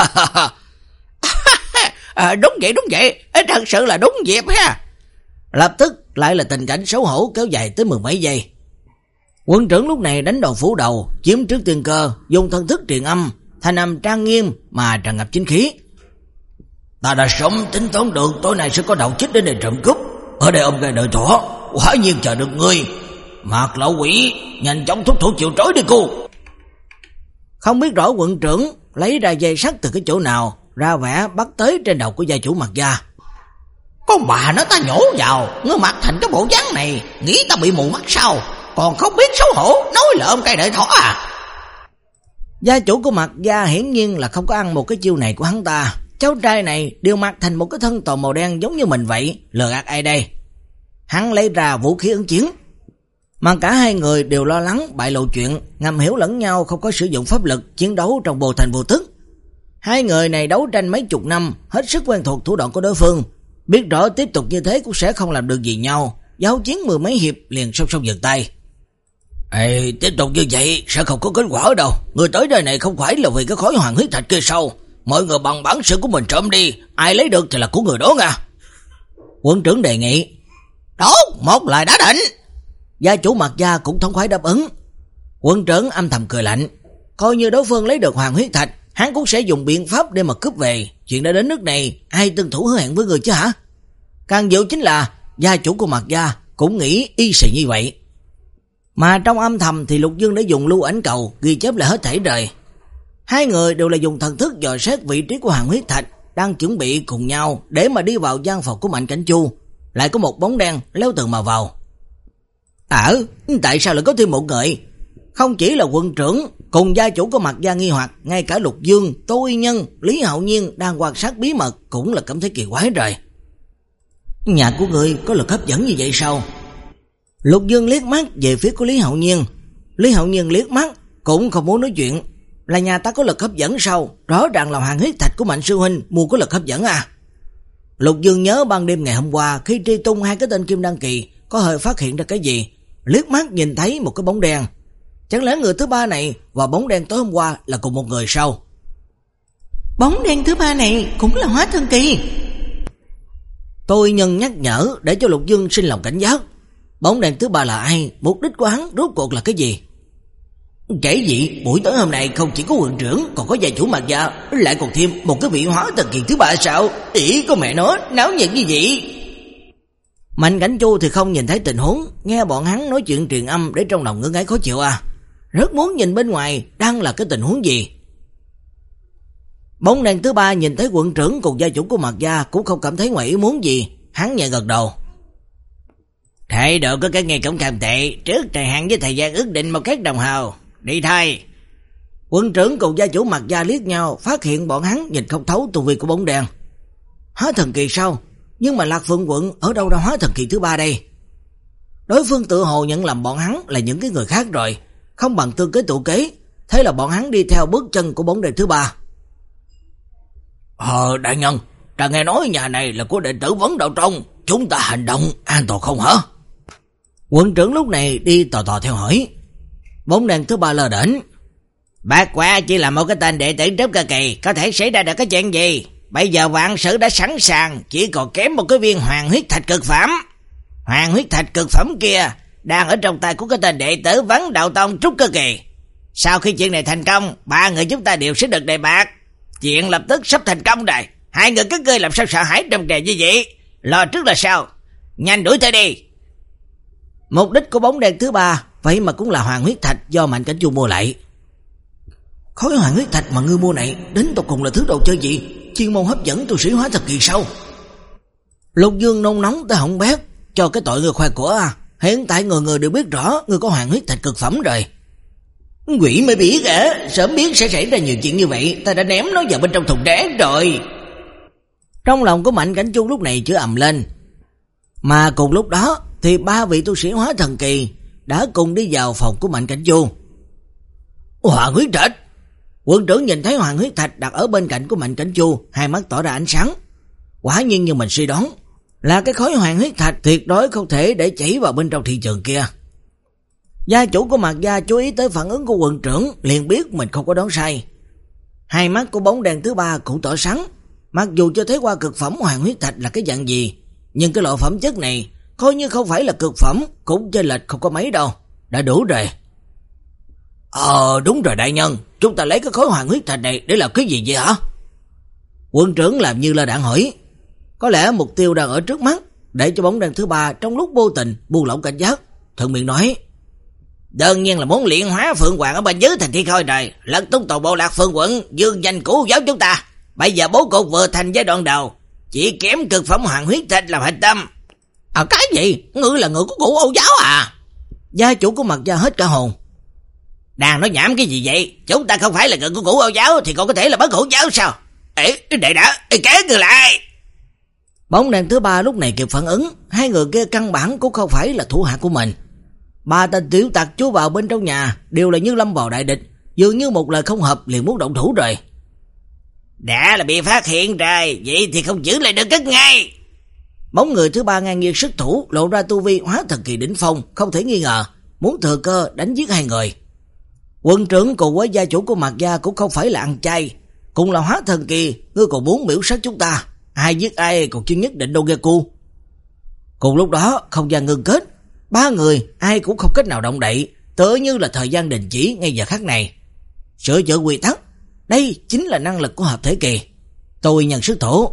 Speaker 2: À, đúng vậy, đúng vậy, thật sự là đúng dịp ha.
Speaker 1: Lập tức lại là tình cảnh xấu hổ kéo dài tới mười mấy giây. Quân trưởng lúc này đánh đầu phủ đầu, chiếm trước tiên cơ, dùng thân thức truyền âm, thanh âm trang nghiêm mà tràn ngập chính khí.
Speaker 2: Ta đã sớm tính toán được tối nay sẽ có đầu chích đến đây trộm cướp, ở đây ông gai đợi thỏ, quả nhiên chờ được ngươi. Mạc lão quỷ, nhanh chóng thúc thủ chịu trói đi cô.
Speaker 1: Không biết rõ quận trưởng lấy ra dây sắt từ cái chỗ nào, ra vẻ bắt tới trên đầu của gia chủ Mạc gia.
Speaker 2: Con bà nó ta nhổ vào, ngươi mặc thành cái bộ dáng này, nghĩ ta bị mù mắt sao? Còn không biết xấu hổ, nói lợm cây đợi thỏ à?
Speaker 1: Gia chủ của Mạc gia hiển nhiên là không có ăn một cái chiêu này của hắn ta. Cháu trai này đều mặc thành một cái thân toàn màu đen giống như mình vậy, lừa gạt ai đây? Hắn lấy ra vũ khí ứng chiến. Mà cả hai người đều lo lắng bại lộ chuyện, ngầm hiểu lẫn nhau không có sử dụng pháp lực chiến đấu trong vô thành vô tức. Hai người này đấu tranh mấy chục năm, hết sức quen thuộc thủ đoạn của đối phương, biết rõ tiếp tục như thế cũng sẽ không làm được gì nhau, giao chiến mười mấy hiệp liền song song dừng tay.
Speaker 2: Ê, tiếp tục như vậy sẽ không có kết quả đâu. Người tới đây này không phải là vì cái khối hoàng huyết thạch kia sao? Mọi người bằng bản sự của mình trộm đi, ai lấy được thì là của người đó nha.
Speaker 1: Quân trưởng đề nghị.
Speaker 2: Đó, một lời đã định.
Speaker 1: Gia chủ Mạc gia cũng thống khoái đáp ứng. Quân trưởng âm thầm cười lạnh, coi như đối phương lấy được hoàng huyết thạch, hắn cũng sẽ dùng biện pháp để mà cướp về. Chuyện đã đến nước này, ai tuân thủ hứa hẹn với người chứ hả? Càng diệu chính là gia chủ của Mạc gia cũng nghĩ y xì như vậy. Mà trong âm thầm thì Lục Dương đã dùng lưu ảnh cầu ghi chép lại hết thảy rồi. Hai người đều là dùng thần thức dò xét vị trí của hoàng huyết thạch, đang chuẩn bị cùng nhau để mà đi vào gian phòng của Mạnh Cảnh Chu. Lại có một bóng đen leo tường mà vào. Ở, tại sao lại có thêm một người? Không chỉ là quân trưởng cùng gia chủ của Mạc gia nghi hoặc, ngay cả Lục Dương, Tô Y Nhân, Lý Hạo Nhiên đang quan sát bí mật cũng là cảm thấy kỳ quái rồi. Nhà của người có lực hấp dẫn như vậy sao? Lục Dương liếc mắt về phía của Lý Hạo Nhiên. Lý Hạo Nhiên liếc mắt cũng không muốn nói chuyện. Là nhà ta có lực hấp dẫn sao? Rõ ràng là hoàng huyết thạch của Mạnh sư huynh mua có lực hấp dẫn à? Lục Dương nhớ ban đêm ngày hôm qua khi truy tung hai cái tên kim đăng kỳ có hơi phát hiện ra cái gì, liếc mắt nhìn thấy một cái bóng đen. Chẳng lẽ người thứ ba này và bóng đen tối hôm qua là cùng một người sao?
Speaker 3: Bóng đen thứ ba này cũng là hóa thân kỳ.
Speaker 1: Tôi nhân nhắc nhở để cho Lục Dương sinh lòng cảnh giác. Bóng đen thứ ba là ai? Mục đích của hắn rốt cuộc là cái gì? Kể gì buổi tối hôm nay không chỉ có quận trưởng, còn có gia chủ Mạc gia, lại còn thêm một cái vị hóa thần kỳ thứ ba sao? Ý có mẹ nó náo nhiệt như vậy. Mạnh Cảnh Chu thì không nhìn thấy tình huống, nghe bọn hắn nói chuyện truyền âm để trong lòng ngứa ngáy khó chịu à. Rất muốn nhìn bên ngoài đang là cái tình huống gì. Bóng đèn thứ ba nhìn thấy quận trưởng cùng gia chủ của Mạc gia cũng không cảm thấy ngoài ý muốn gì, hắn nhẹ gật đầu.
Speaker 2: Thái độ có cái ngày cũng càng tệ, trước thời hạn với thời gian ước định một cách đồng hồ. Đi thôi.
Speaker 1: Quân trưởng cùng gia chủ Mạc gia liếc nhau, phát hiện bọn hắn nhìn không thấu tu vi của bóng đèn. Hóa thần kỳ sao? Nhưng mà Lạc Phượng quận ở đâu ra hóa thần kỳ thứ ba đây? Đối phương tự hồ nhận lầm bọn hắn là những cái người khác rồi, không bằng tương kế tụ kế, thế là bọn hắn đi theo bước chân của bóng đèn thứ ba.
Speaker 2: Ờ đại nhân, ta nghe nói nhà này là của đệ tử Vấn Đạo Tông, chúng ta hành động an toàn không hả?
Speaker 1: Quận trưởng lúc này đi tò tò theo hỏi. Bóng đèn thứ ba lờ đễnh.
Speaker 2: Bác quá chỉ là một cái tên đệ tử trúc cơ kỳ, có thể xảy ra được cái chuyện gì? Bây giờ vạn sự đã sẵn sàng, chỉ còn kém một cái viên hoàng huyết thạch cực phẩm. Hoàng huyết thạch cực phẩm kia đang ở trong tay của cái tên đệ tử Vấn Đạo Tông trúc cơ kỳ. Sau khi chuyện này thành công, ba người chúng ta đều sẽ được đề bạt. Chuyện lập tức sắp thành công rồi. Hai người các ngươi làm sao sợ hãi trong trè như vậy? Lo trước là sao? Nhanh đuổi theo đi.
Speaker 1: Mục đích của bóng đèn thứ ba vậy mà cũng là hoàng huyết thạch do Mạnh Cảnh Chu mua lại. Khối hoàng huyết thạch mà ngươi mua này đến tột cùng là thứ đồ chơi gì? Chuyên môn hấp dẫn tu sĩ hóa thần kỳ sao? Lục Dương nôn nóng tới hỏng bét, cho cái tội người khoe của à. Hiện tại người người đều biết rõ ngươi có hoàng huyết thạch cực phẩm rồi.
Speaker 2: Quỷ mới biết à, sớm biết sẽ xảy ra nhiều chuyện như vậy, ta đã ném nó vào bên trong thùng rác rồi.
Speaker 1: Trong lòng của Mạnh Cảnh Chu lúc này chứa ầm lên. Mà cùng lúc đó thì ba vị tu sĩ hóa thần kỳ đã cùng đi vào phòng của Mạnh Cảnh Chu.
Speaker 2: Hoàng huyết thạch.
Speaker 1: Quân trưởng nhìn thấy hoàng huyết thạch đặt ở bên cạnh của Mạnh Cảnh Chu, hai mắt tỏ ra ánh sáng. Quả nhiên như mình suy đoán, là cái khối hoàng huyết thạch tuyệt đối không thể để chảy vào bên trong thị trường kia. Gia chủ của Mạc gia chú ý tới phản ứng của quận trưởng, liền biết mình không có đoán sai. Hai mắt của bóng đèn thứ ba cũng tỏ sáng. Mặc dù chưa thấy qua cực phẩm hoàng huyết thạch là cái dạng gì, nhưng cái loại phẩm chất này coi như không phải là cực phẩm cũng chênh lệch không có mấy đâu, đã đủ rồi.
Speaker 2: Ờ đúng rồi đại nhân, chúng ta lấy cái khối hoàng huyết thạch này để làm cái gì vậy hả?
Speaker 1: Quân trưởng làm như là đạn hỏi. Có lẽ mục tiêu đang ở trước mắt, để cho bóng đèn thứ ba trong lúc vô tình buông lỏng cảnh giác, thuận miệng nói.
Speaker 2: Đơn nhiên là muốn luyện hóa Phượng Hoàng ở bên dưới thành thi khôi rồi, lật tung toàn bộ Lạc Phượng quận, dương danh cũ giáo chúng ta. Bây giờ bố cục vừa thành giai đoạn đầu, chỉ kém cực phẩm hoàng huyết thạch làm hạch tâm.
Speaker 3: À cái gì? Ngươi là người của cụ Âu giáo à?
Speaker 1: Gia chủ của Mạc gia hết cả hồn.
Speaker 2: Đang nói nhảm cái gì vậy? Chúng ta không phải là người của cụ Âu giáo thì còn có thể là bất hữu giáo sao? Ê, để đã, ê, kéo người lại.
Speaker 1: Bóng đèn thứ ba lúc này kịp phản ứng, hai người kia căn bản cũng không phải là thủ hạ của mình. Ba tên tiểu tặc chui vào bên trong nhà đều là như lâm bào đại địch, dường như một lời không hợp liền muốn động thủ rồi.
Speaker 2: Đã là bị phát hiện rồi, vậy thì không giữ lại được cất ngay.
Speaker 1: Bóng người thứ ba ngang nhiên sức thủ, lộ ra tu vi hóa thần kỳ đỉnh phong, không thể nghi ngờ, muốn thừa cơ đánh giết hai người. Quân trưởng cùng với gia chủ của Mạc gia cũng không phải là ăn chay, cùng là hóa thần kỳ, ngươi còn muốn biểu sát chúng ta, ai giết ai còn chưa nhất định đâu nghe cu. Cùng lúc đó, không gian ngưng kết, ba người ai cũng không cách nào động đậy, tựa như là thời gian đình chỉ ngay giờ khắc này. Sửa chữa quy tắc, đây chính là năng lực của hợp thể kỳ. Tôi nhận sức thủ.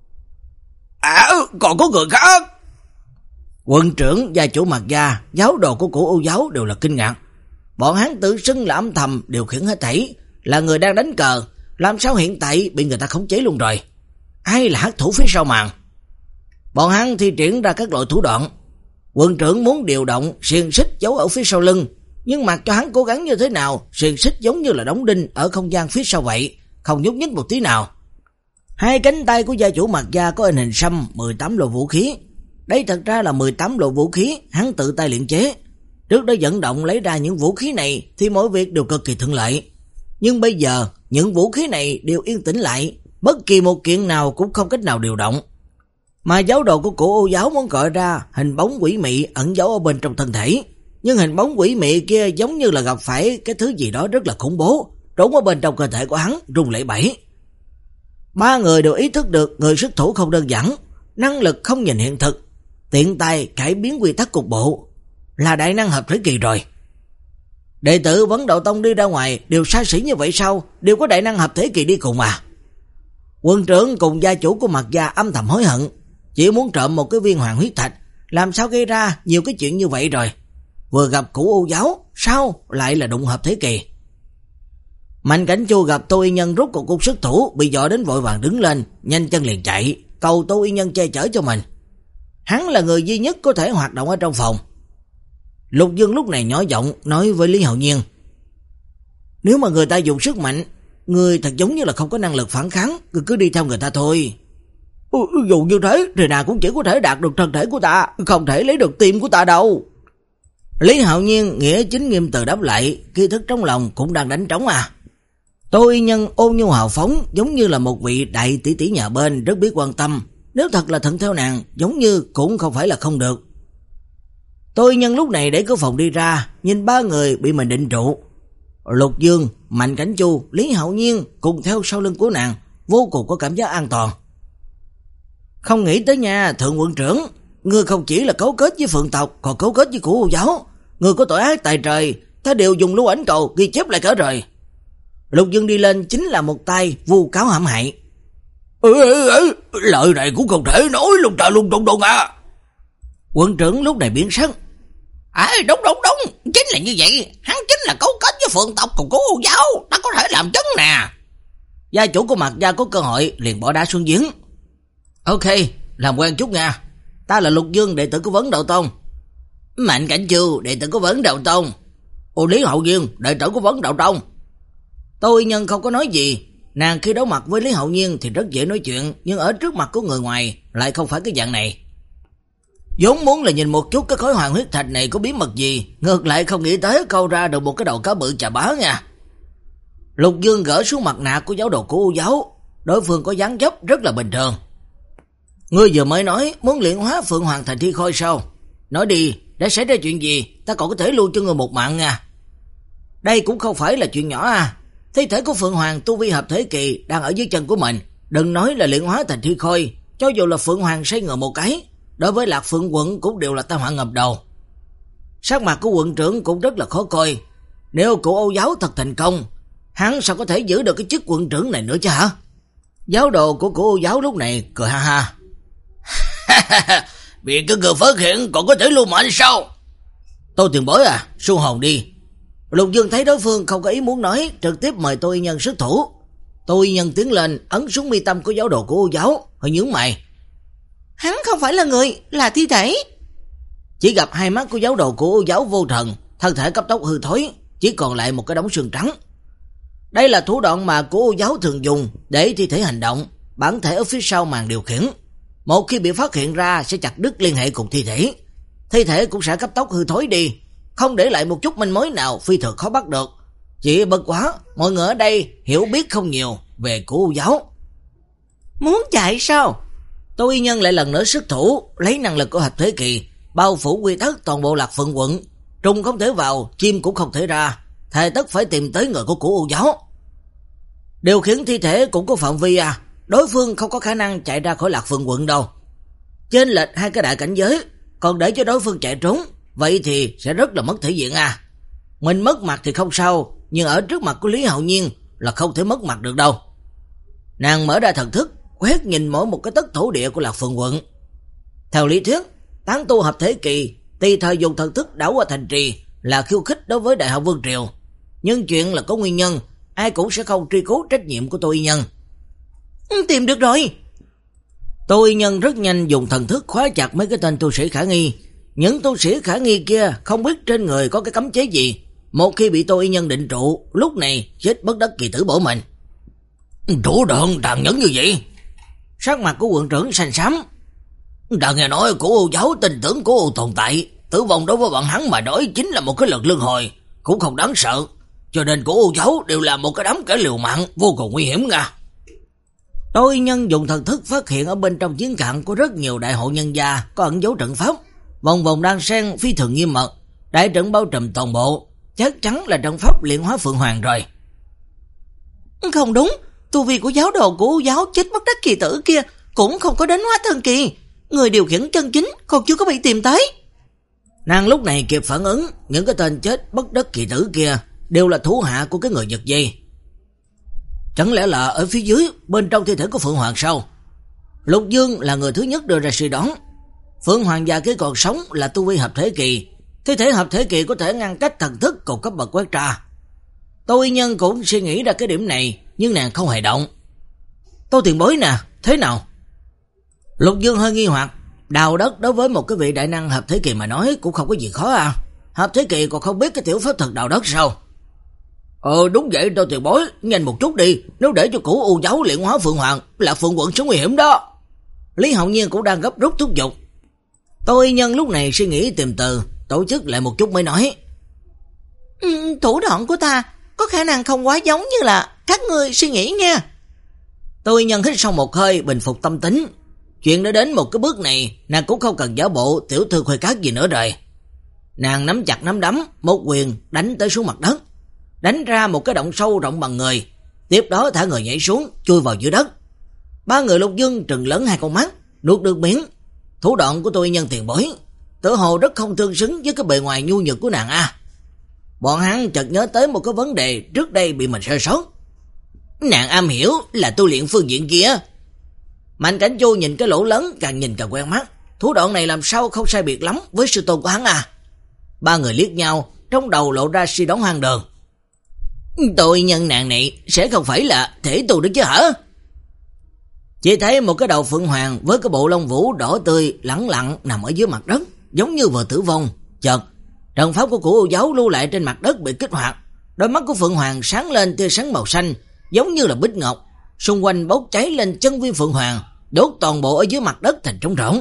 Speaker 2: À, còn có người khác.
Speaker 1: Quân trưởng, gia chủ Mạc gia, giáo đồ của cụ Âu giáo đều là kinh ngạc. Bọn hắn tự xưng là âm thầm điều khiển hết thảy, là người đang đánh cờ, làm sao hiện tại bị người ta khống chế luôn rồi? Ai là hắc thủ phía sau màn? Bọn hắn thi triển ra các loại thủ đoạn. Quân trưởng muốn điều động xiềng xích giấu ở phía sau lưng, nhưng mặc cho hắn cố gắng như thế nào, xiềng xích giống như là đóng đinh ở không gian phía sau vậy, không nhúc nhích một tí nào. Hai cánh tay của gia chủ Mạc gia có in hình xăm mười tám loại vũ khí. Đây thật ra là mười tám loại vũ khí hắn tự tay luyện chế. Trước đó vận động lấy ra những vũ khí này thì mọi việc đều cực kỳ thuận lợi. Nhưng bây giờ những vũ khí này đều yên tĩnh lại, bất kỳ một kiện nào cũng không cách nào điều động. Mà giáo đồ của cụ Âu giáo muốn gọi ra hình bóng quỷ mị ẩn giấu ở bên trong thân thể. Nhưng hình bóng quỷ mị kia giống như là gặp phải cái thứ gì đó rất là khủng bố, trốn ở bên trong cơ thể của hắn, rung lẩy bẩy. Ba người đều ý thức được người xuất thủ không đơn giản, năng lực không nhìn hiện thực, tiện tay cải biến quy tắc cục bộ, là đại năng hợp thể kỳ rồi. Đệ tử Vấn Đạo Tông đi ra ngoài đều xa xỉ như vậy sao? Đều có đại năng hợp thể kỳ đi cùng à? Quân trưởng cùng gia chủ của Mạc gia âm thầm hối hận, chỉ muốn trộm một cái viên hoàng huyết thạch, làm sao gây ra nhiều cái chuyện như vậy rồi. Vừa gặp cụ Âu giáo, sao lại là đụng hợp thế kỳ? Mạnh Cảnh Chu gặp Tô Y Nhân rút cuộc cục sức thủ, bị dọa đến vội vàng đứng lên, nhanh chân liền chạy, cầu Tô Y Nhân che chở cho mình. Hắn là người duy nhất có thể hoạt động ở trong phòng. Lục Dương lúc này nhỏ giọng nói với Lý Hạo Nhiên: nếu mà người ta dùng sức mạnh, người thật giống như là không có năng lực phản kháng, cứ cứ đi theo người ta thôi. Ừ, dù như thế thì nào cũng chỉ có thể đạt được thân thể của ta, không thể lấy được tim của ta đâu. Lý Hạo Nhiên nghĩa chính nghiêm từ đáp lại, kỳ thức trong lòng cũng đang đánh trống à. Tô Y Nhân ôn nhu hào phóng, giống như là một vị đại tỷ tỷ nhà bên rất biết quan tâm, nếu thật là thuận theo nàng, giống như cũng không phải là không được. Tô Y Nhân lúc này để cửa phòng đi ra, nhìn ba người bị mình định trụ. Lục Dương, Mạnh Cảnh Chu, Lý Hạo Nhiên cùng theo sau lưng của nàng, vô cùng có cảm giác an toàn. Không nghĩ tới nha, thượng quận trưởng, ngươi không chỉ là cấu kết với phượng tộc, còn cấu kết với cụ Âu giáo. Ngươi có tội ác tại trời, ta đều dùng lưu ảnh cầu ghi chép lại cả rồi. Lục Dương đi lên chính là một tay vu cáo hãm hại.
Speaker 2: Ừ, ừ, ừ, lời này cũng không thể nói lung ta lung tung đâu à.
Speaker 1: Quận trưởng lúc này biến sắc.
Speaker 3: À, đúng đúng đúng, chính là như vậy, hắn chính là cấu kết với phượng tộc cùng cụ Âu giáo, ta có thể làm chứng nè.
Speaker 1: Gia chủ của Mạc gia có cơ hội liền bỏ đá xuống giếng. Ok, làm quen chút nha. Ta là Lục Dương, đệ tử của Vấn Đạo Tông.
Speaker 3: Mạnh Cảnh Chu, đệ tử của Vấn Đạo Tông.
Speaker 1: Ô Lý Hạo Nhiên, đệ tử của Vấn Đạo Tông. Tô Y Nhân không có nói gì. Nàng khi đối mặt với Lý Hạo Nhiên thì rất dễ nói chuyện, nhưng ở trước mặt của người ngoài lại không phải cái dạng này. Vốn muốn là nhìn một chút cái khối hoàng huyết thạch này có bí mật gì, ngược lại không nghĩ tới câu ra được một cái đầu cá bự chà bá nha. Lục Dương gỡ xuống mặt nạ của giáo đồ của Âu giáo, đối phương có dáng dấp rất là bình thường. Ngươi vừa mới nói muốn luyện hóa Phượng Hoàng thành thi khôi sao? Nói đi, đã xảy ra chuyện gì, ta còn có thể lưu cho ngươi một mạng nha. Đây cũng không phải là chuyện nhỏ à. Thi thể của Phượng Hoàng tu vi hợp thế kỳ đang ở dưới chân của mình, đừng nói là luyện hóa thành thi khôi, cho dù là Phượng Hoàng xây ngờ một cái, đối với Lạc Phượng quận cũng đều là tai họa ngập đầu. Sắc mặt của quận trưởng cũng rất là khó coi. Nếu cụ Âu giáo thật thành công, hắn sao có thể giữ được cái chức quận trưởng này nữa chứ hả? Giáo đồ của cụ Âu giáo lúc này cười ha ha.
Speaker 2: Vì cái người phát hiện còn có thể lưu mạnh sao?
Speaker 1: Tô Tiền Bối à, su hồn đi. Lục Dương thấy đối phương không có ý muốn nói, trực tiếp mời Tô Y Nhân xuất thủ. Tô Y Nhân tiến lên ấn xuống mi tâm của giáo đồ của Âu giáo, hơi nhướng mày.
Speaker 3: Hắn không phải là người, là thi thể.
Speaker 1: Chỉ gặp hai mắt của giáo đồ của Ô giáo vô thần, thân thể cấp tốc hư thối, chỉ còn lại một cái đống xương trắng. Đây là thủ đoạn mà của Ô giáo thường dùng để thi thể hành động, bản thể ở phía sau màn điều khiển. Một khi bị phát hiện ra sẽ chặt đứt liên hệ cùng thi thể. Thi thể cũng sẽ cấp tốc hư thối đi, không để lại một chút manh mối nào, phi thường khó bắt được. Chỉ bất quá, mọi người ở đây hiểu biết không nhiều về của Ô giáo.
Speaker 3: Muốn chạy sao?
Speaker 1: Tô Y Nhân lại lần nữa xuất thủ, lấy năng lực của hợp thế kỳ, bao phủ quy tắc toàn bộ Lạc Phượng quận. Trùng không thể vào, chim cũng không thể ra, thề tất phải tìm tới người của của Ô giáo. Điều khiển thi thể cũng có phạm vi à, đối phương không có khả năng chạy ra khỏi Lạc Phượng quận đâu. Trên lệch hai cái đại cảnh giới, còn để cho đối phương chạy trốn, vậy thì sẽ rất là mất thể diện à. Mình mất mặt thì không sao, nhưng ở trước mặt của Lý Hạo Nhiên là không thể mất mặt được đâu. Nàng mở ra thần thức, quét nhìn mỗi một cái tất thổ địa của Lạc Phượng quận. Theo lý thuyết, tán tu hợp thế kỳ tùy thời dùng thần thức đảo qua thành trì là khiêu khích đối với Đại Hạo Vương Triều. Nhưng chuyện là có nguyên nhân, ai cũng sẽ không truy cứu trách nhiệm của Tô Y Nhân.
Speaker 3: Tìm được rồi.
Speaker 1: Tô Y Nhân rất nhanh dùng thần thức khóa chặt mấy cái tên tu sĩ khả nghi. Những tu sĩ khả nghi kia không biết trên người có cái cấm chế gì, một khi bị Tô Y Nhân định trụ, lúc này chết bất đắc kỳ tử bổ mệnh.
Speaker 2: Thủ đoạn tàn nhẫn như vậy.
Speaker 1: Sắc mặt của quận trưởng xanh xám.
Speaker 2: Đã nghe nói của Ô giáo tin tưởng của Ô tồn tại, tử vong đối với bọn hắn mà nói chính là một cái lần luân hồi, cũng không đáng sợ, cho nên của Ô giáo đều là một cái đám kẻ liều mạng vô cùng nguy hiểm nha.
Speaker 1: Tô Y Nhân dùng thần thức phát hiện ở bên trong chiến trận có rất nhiều đại hộ nhân gia có ẩn dấu trận pháp, vòng vòng đan sen phi thường nghiêm mật, đại trận bao trùm toàn bộ, chắc chắn là trận pháp luyện hóa Phượng Hoàng rồi.
Speaker 3: Không đúng, tu vi của giáo đồ của Ô giáo chết bất đắc kỳ tử kia cũng không có đến hóa thần kỳ, người điều khiển chân chính còn chưa có bị tìm tới.
Speaker 1: Nàng lúc này kịp phản ứng, những cái tên chết bất đắc kỳ tử kia đều là thủ hạ của cái người giật dây. Chẳng lẽ là ở phía dưới, bên trong thi thể của Phượng Hoàng sao? Lục Dương là người thứ nhất đưa ra suy đoán. Phượng Hoàng già kia còn sống là tu vi hợp thế kỳ, thi thể hợp thế kỳ có thể ngăn cách thần thức cùng cấp bậc quét ra. Tô Y Nhân cũng suy nghĩ ra cái điểm này, nhưng nàng không hề động. Tô tiền bối nè, thế nào? Lục Dương hơi nghi hoặc, đào đất đối với một cái vị đại năng hợp thế kỳ mà nói cũng không có gì khó à. Hợp thế kỳ còn không biết cái tiểu pháp thuật đào đất sao?
Speaker 2: Ờ đúng vậy Tô tiền bối, nhanh một chút đi, nếu để cho cũ Ô giáo luyện hóa Phượng Hoàng là Phượng quận sống nguy hiểm đó.
Speaker 1: Lý Hạo Nhiên cũng đang gấp rút thúc giục. Tô Y Nhân lúc này suy nghĩ tìm từ, tổ chức lại một chút mới nói.
Speaker 3: Ừ, thủ đoạn của ta có khả năng không quá giống như là các ngươi suy nghĩ nha.
Speaker 1: Tô Y Nhân hít sâu một hơi, bình phục tâm tính. Chuyện đã đến một cái bước này, nàng cũng không cần giả bộ tiểu thư khuê cát gì nữa rồi. Nàng nắm chặt nắm đấm, một quyền đánh tới xuống mặt đất, đánh ra một cái động sâu rộng bằng người, tiếp đó thả người nhảy xuống, chui vào dưới đất. Ba người Lục Dương trừng lớn hai con mắt, nuốt được miếng. Thủ đoạn của Tô Y Nhân tiền bối tự hồ rất không tương xứng với cái bề ngoài nhu nhược của nàng a. Bọn hắn chợt nhớ tới một cái vấn đề trước đây bị mình sơ sót.
Speaker 2: Nàng am hiểu là tu luyện phương diện kia.
Speaker 1: Mạnh Cảnh Chu nhìn cái lỗ lớn càng nhìn càng quen mắt, thủ đoạn này làm sao không sai biệt lắm với sư tôn của hắn à. Ba người liếc nhau, trong đầu lộ ra suy đoán hoang đường.
Speaker 2: Tô Y Nhân nàng này sẽ không phải là thể tu được chứ hả?
Speaker 1: Chỉ thấy một cái đầu Phượng Hoàng với cái bộ lông vũ đỏ tươi lẳng lặng nằm ở dưới mặt đất, giống như vừa tử vong. Chợt trận pháp của Ô giáo lưu lại trên mặt đất bị kích hoạt, đôi mắt của Phượng Hoàng sáng lên tia sáng màu xanh, giống như là bích ngọc, xung quanh bốc cháy lên chân viên Phượng Hoàng, đốt toàn bộ ở dưới mặt đất thành trống rỗng.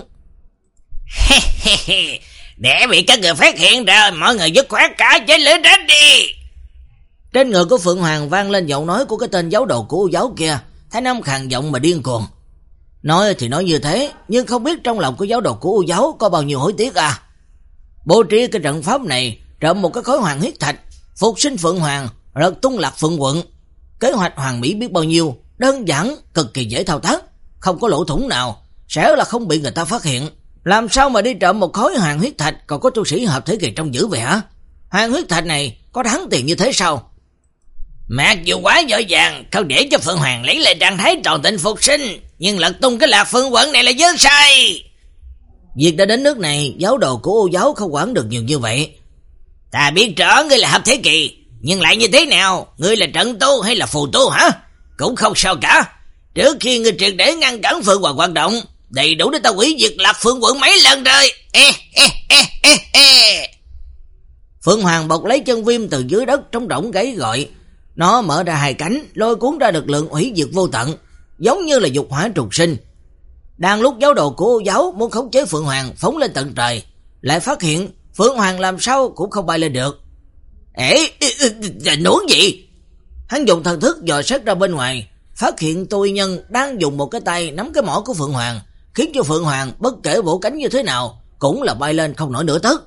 Speaker 2: Để bị các người phát hiện ra, mọi người dứt khoát cả trên lửa trách đi.
Speaker 1: Trên người của Phượng Hoàng vang lên giọng nói của cái tên giáo đồ của Ô giáo kia, Thái Nam khàn giọng mà điên cuồng. Nói thì nói như thế, nhưng không biết trong lòng của giáo đồ của Ô giáo có bao nhiêu hối tiếc à. Bố trí cái trận pháp này, trộm một cái khối hoàng huyết thạch, phục sinh Phượng Hoàng, lật tung Lạc Phượng quận. Kế hoạch hoàn mỹ biết bao nhiêu, đơn giản, cực kỳ dễ thao tác, không có lỗ thủng nào, sẽ là không bị người ta phát hiện. Làm sao mà đi trộm một khối hoàng huyết thạch còn có tu sĩ hợp thế kỳ trong giữ vậy hả? Hoàng huyết thạch này có đáng tiền như thế sao?
Speaker 2: Mặc dù quá dội vàng, không để cho Phượng Hoàng lấy lại trạng thái tròn tịnh phục sinh, nhưng lật tung cái Lạc Phượng quận này là dơ sai.
Speaker 1: Việc đã đến nước này, giáo đồ của Ô giáo không quản được nhiều như vậy.
Speaker 2: Ta biết rõ ngươi là hợp thế kỳ, nhưng lại như thế nào? Ngươi là trận tu hay là phù tu hả? Cũng không sao cả. Trước khi ngươi triệt để ngăn cản Phượng Hoàng hoạt động, Đầy đủ để ta hủy diệt Lạc Phượng quận mấy lần rồi. Ê, ê, ê, ê, ê. Phượng Hoàng bọc lấy chân viêm từ dưới đất trống rỗng gáy gọi. Nó mở ra hai cánh, lôi cuốn ra lực lượng hủy diệt vô tận, giống như là dục hỏa trùng sinh. Đang lúc giáo đồ của Ô giáo muốn khống chế Phượng Hoàng phóng lên tận trời, lại phát hiện Phượng Hoàng làm sao cũng không bay lên được. Ê, nuốt gì? Hắn dùng thần thức dò xét ra bên ngoài, phát hiện Tô Y Nhân đang dùng một cái tay nắm cái mỏ của Phượng Hoàng, khiến cho Phượng Hoàng bất kể vỗ cánh như thế nào cũng là bay lên không nổi nửa tấc.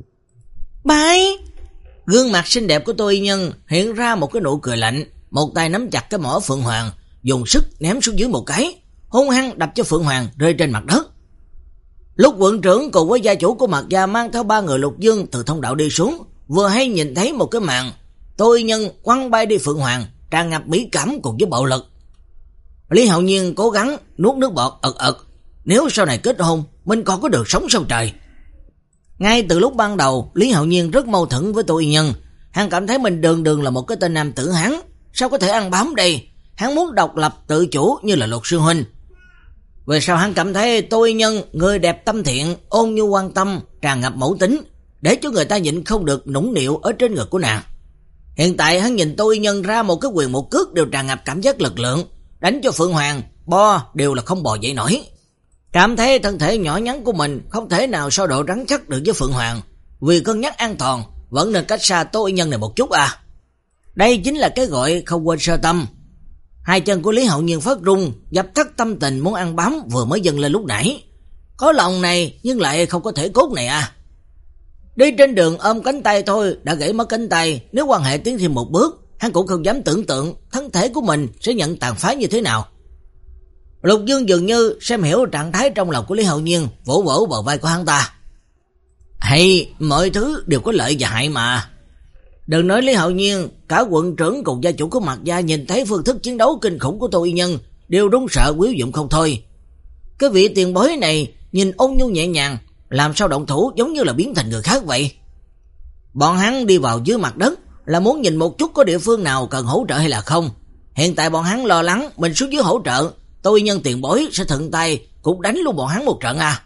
Speaker 3: Bay!
Speaker 2: Gương mặt xinh đẹp của Tô Y Nhân hiện ra một cái nụ cười lạnh, một tay nắm chặt cái mỏ Phượng Hoàng, dùng sức ném xuống dưới một cái, hung hăng đập cho Phượng Hoàng rơi trên mặt đất. Lúc quận trưởng cùng với gia chủ của Mạc gia mang theo ba người Lục Dương từ thông đạo đi xuống, vừa hay nhìn thấy một cái màn Tô Y Nhân quăng bay đi Phượng Hoàng, tràn ngập mỹ cảm cùng với bạo lực. Lý Hạo Nhiên cố gắng nuốt nước bọt ực ực, nếu sau này kết hôn mình còn có được sống sau trời. Ngay từ lúc ban đầu, Lý Hạo Nhiên rất mâu thuẫn với Tô Y Nhân, hắn cảm thấy mình đường đường là một cái tên nam tử Hán, sao có thể ăn bám đây? Hắn muốn độc lập tự chủ như là Lục sư huynh. Về sau hắn cảm thấy Tô Y Nhân người đẹp tâm thiện, ôn nhu quan tâm, tràn ngập mẫu tính, để cho người ta nhịn không được nũng nịu ở trên ngực của nàng. Hiện tại hắn nhìn Tô Y Nhân ra một cái quyền một cước đều tràn ngập cảm giác lực lượng, đánh cho Phượng Hoàng bo đều là không bò dậy nổi. Cảm thấy thân thể nhỏ nhắn của mình không thể nào so độ rắn chắc được với Phượng Hoàng, vì cân nhắc an toàn vẫn nên cách xa Tô Y Nhân này một chút à. Đây chính là cái gọi không quên sơ tâm. Hai chân của Lý Hạo Nhiên phát rung, dập tắt tâm tình muốn ăn bám vừa mới dâng lên lúc nãy. Có lòng này nhưng lại không có thể cốt này à. Đi trên đường ôm cánh tay thôi đã gãy mất cánh tay, nếu quan hệ tiến thêm một bước, hắn cũng không dám tưởng tượng thân thể của mình sẽ nhận tàn phá như thế nào. Lục Dương dường như xem hiểu trạng thái trong lòng của Lý Hạo Nhiên, vỗ vỗ bờ vai của hắn ta. Hay, mọi thứ đều có lợi và hại mà. Đừng nói Lý Hạo Nhiên, cả quận trưởng cùng gia chủ của Mạc gia nhìn thấy phương thức chiến đấu kinh khủng của Tô Y Nhân đều run sợ quyến dụng không thôi. Cái vị tiền bối này nhìn ôn nhu nhẹ nhàng, làm sao động thủ giống như là biến thành người khác vậy. Bọn hắn đi vào dưới mặt đất là muốn nhìn một chút có địa phương nào cần hỗ trợ hay là không. Hiện tại bọn hắn lo lắng mình xuống dưới hỗ trợ, Tô Y Nhân tiền bối sẽ thuận tay cũng đánh luôn bọn hắn một trận à.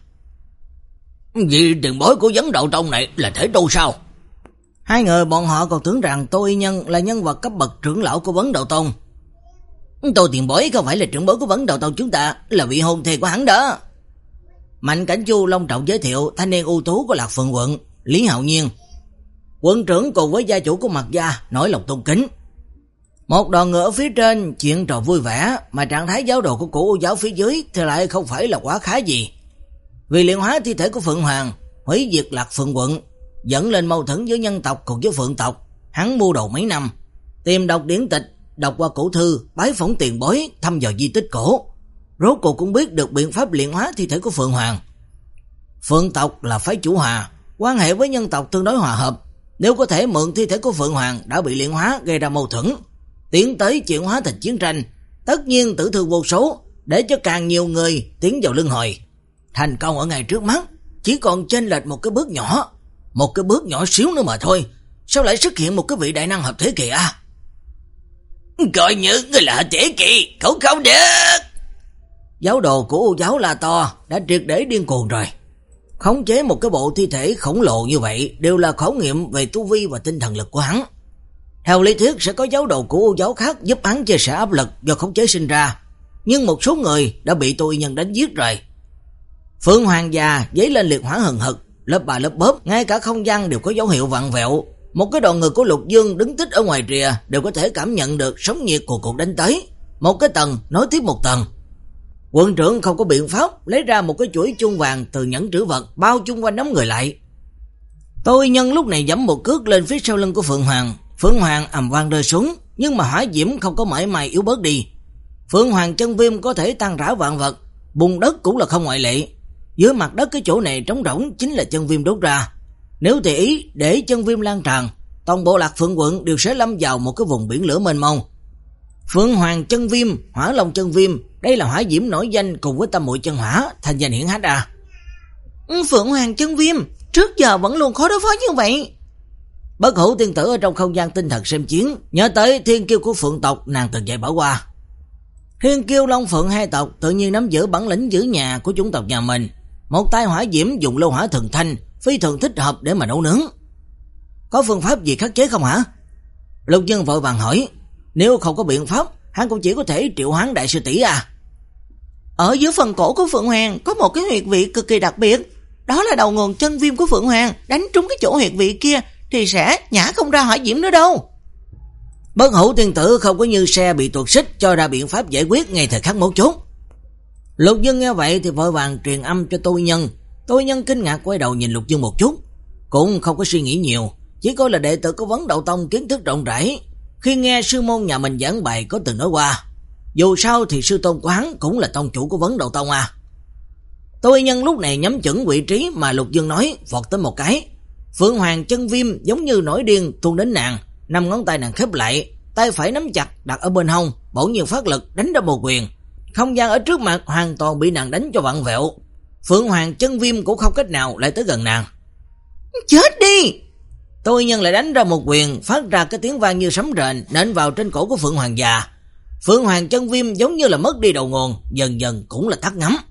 Speaker 2: Vì tiền bối của vấn đậu tông này là thể tu sao? Hai người bọn họ còn tưởng rằng Tô Y Nhân là nhân vật cấp bậc trưởng lão của Vấn Đạo Tông. Tô tiền bối không phải là trưởng bối của Vấn Đạo Tông chúng ta, là vị hôn thê của hắn đó. Mạnh Cảnh Chu long trọng giới thiệu thanh niên ưu tú của Lạc Phượng quận, Lý Hạo Nhiên. Quận trưởng cùng với gia chủ của Mạc gia nổi lòng tôn kính. Một đoàn ngựa ở phía trên chuyện trò vui vẻ, mà trạng thái giáo đồ của Cửu U giáo phía dưới thì lại không phải là quá khá gì. Vì luyện hóa thi thể của Phượng Hoàng, hủy diệt Lạc Phượng quận, dẫn lên mâu thuẫn với nhân tộc cùng với Phượng tộc, hắn mưu đầu mấy năm, tìm đọc điển tịch, đọc qua cổ thư, bái phỏng tiền bối, thăm dò di tích cổ, rốt cuộc cũng biết được biện pháp luyện hóa thi thể của Phượng Hoàng. Phượng tộc là phái chủ hòa, quan hệ với nhân tộc tương đối hòa hợp, nếu có thể mượn thi thể của Phượng Hoàng đã bị luyện hóa gây ra mâu thuẫn, tiến tới chuyển hóa thành chiến tranh, tất nhiên tử thương vô số, để cho càng nhiều người tiến vào luân hồi. Thành công ở ngay trước mắt, chỉ còn chênh lệch một cái bước nhỏ, một cái bước nhỏ xíu nữa mà thôi, sao lại xuất hiện một cái vị đại năng hợp thế kìa? Coi như người là thế kỷ, không không được. Giáo đồ của U giáo La To đã triệt để điên cuồng rồi. Khống chế một cái bộ thi thể khổng lồ như vậy đều là khảo nghiệm về tu vi và tinh thần lực của hắn. Theo lý thuyết sẽ có giáo đồ của U giáo khác giúp hắn chia sẻ áp lực do khống chế sinh ra, nhưng một số người đã bị Tô Y Nhân đánh giết rồi. Phượng Hoàng già dấy lên liệt hỏa hừng hực, lớp bà lớp bóp, ngay cả không gian đều có dấu hiệu vặn vẹo. Một cái đoàn người của Lục Dương đứng tích ở ngoài rìa đều có thể cảm nhận được sóng nhiệt của cuộc đánh tới, một cái tầng nối tiếp một tầng. Quận trưởng không có biện pháp lấy ra một cái chuỗi chuông vàng từ nhẫn trữ vật bao chung quanh đám người lại. Tô Y Nhân lúc này giẫm một cước lên phía sau lưng của Phượng Hoàng, Phượng Hoàng ầm vang rơi xuống, nhưng mà hỏa diễm không có mảy may yếu bớt đi. Phượng Hoàng chân viêm có thể tan rã vạn vật, bùn đất cũng là không ngoại lệ. Dưới mặt đất cái chỗ này trống rỗng chính là chân viêm đốt ra. Nếu tùy ý để chân viêm lan tràn, toàn bộ Lạc Phượng quận đều sẽ lâm vào một cái vùng biển lửa mênh mông. Phượng Hoàng chân viêm, Hỏa Long chân viêm, đây là hỏa diễm nổi danh cùng với Tam Muội chân hỏa, thành danh hiển hách à.
Speaker 3: Phượng Hoàng chân viêm, trước giờ vẫn luôn khó đối phó như vậy.
Speaker 2: Bất Hữu tiên tử ở trong không gian tinh thần xem chiến, nhớ tới thiên kiêu của Phượng tộc nàng từng dạy bảo qua.
Speaker 1: Thiên Kiêu Long Phượng hai tộc tự nhiên nắm giữ bản lĩnh giữ nhà của chủng tộc nhà mình. Một tay hỏa diễm dùng lô hỏa thần thanh, phi thường thích hợp để mà nấu nướng. Có phương pháp gì khắc chế không hả? Lục Dương vội vàng hỏi. Nếu không có biện pháp, hắn cũng chỉ có thể triệu hoán đại sư tỷ à.
Speaker 3: Ở dưới phần cổ của Phượng Hoàng có một cái huyệt vị cực kỳ đặc biệt. Đó là đầu nguồn chân viêm của Phượng Hoàng. Đánh trúng cái chỗ huyệt vị kia thì sẽ nhả không ra hỏa diễm nữa đâu.
Speaker 1: Bất Hủ tiên tử không có như xe bị tuột xích, cho ra biện pháp giải quyết ngay thời khắc mấu chốt. Lục Dương nghe vậy thì vội vàng truyền âm cho Tô Nhân. Tô Nhân kinh ngạc quay đầu nhìn Lục Dương một chút, cũng không có suy nghĩ nhiều, chỉ coi là đệ tử của Vấn Đậu Tông kiến thức rộng rãi. Khi nghe sư môn nhà mình giảng bài có từng nói qua, dù sao thì sư tôn của hắn cũng là tông chủ của Vấn Đậu Tông à. Tô Nhân lúc này nhắm chuẩn vị trí mà Lục Dương nói, vọt tới một cái. Phượng Hoàng chân viêm giống như nổi điên tuôn đến nàng, năm ngón tay nàng khép lại, tay phải nắm chặt đặt ở bên hông, bỗng nhiên phát lực đánh ra một quyền. Không gian ở trước mặt hoàn toàn bị nàng đánh cho vặn vẹo. Phượng Hoàng chân viêm cũng không cách nào lại tới gần nàng.
Speaker 3: Chết đi!
Speaker 1: Tô Nhân lại đánh ra một quyền, phát ra cái tiếng vang như sấm rền, nện vào trên cổ của Phượng Hoàng già. Phượng Hoàng chân viêm giống như là mất đi đầu nguồn, dần dần cũng là tắt ngấm.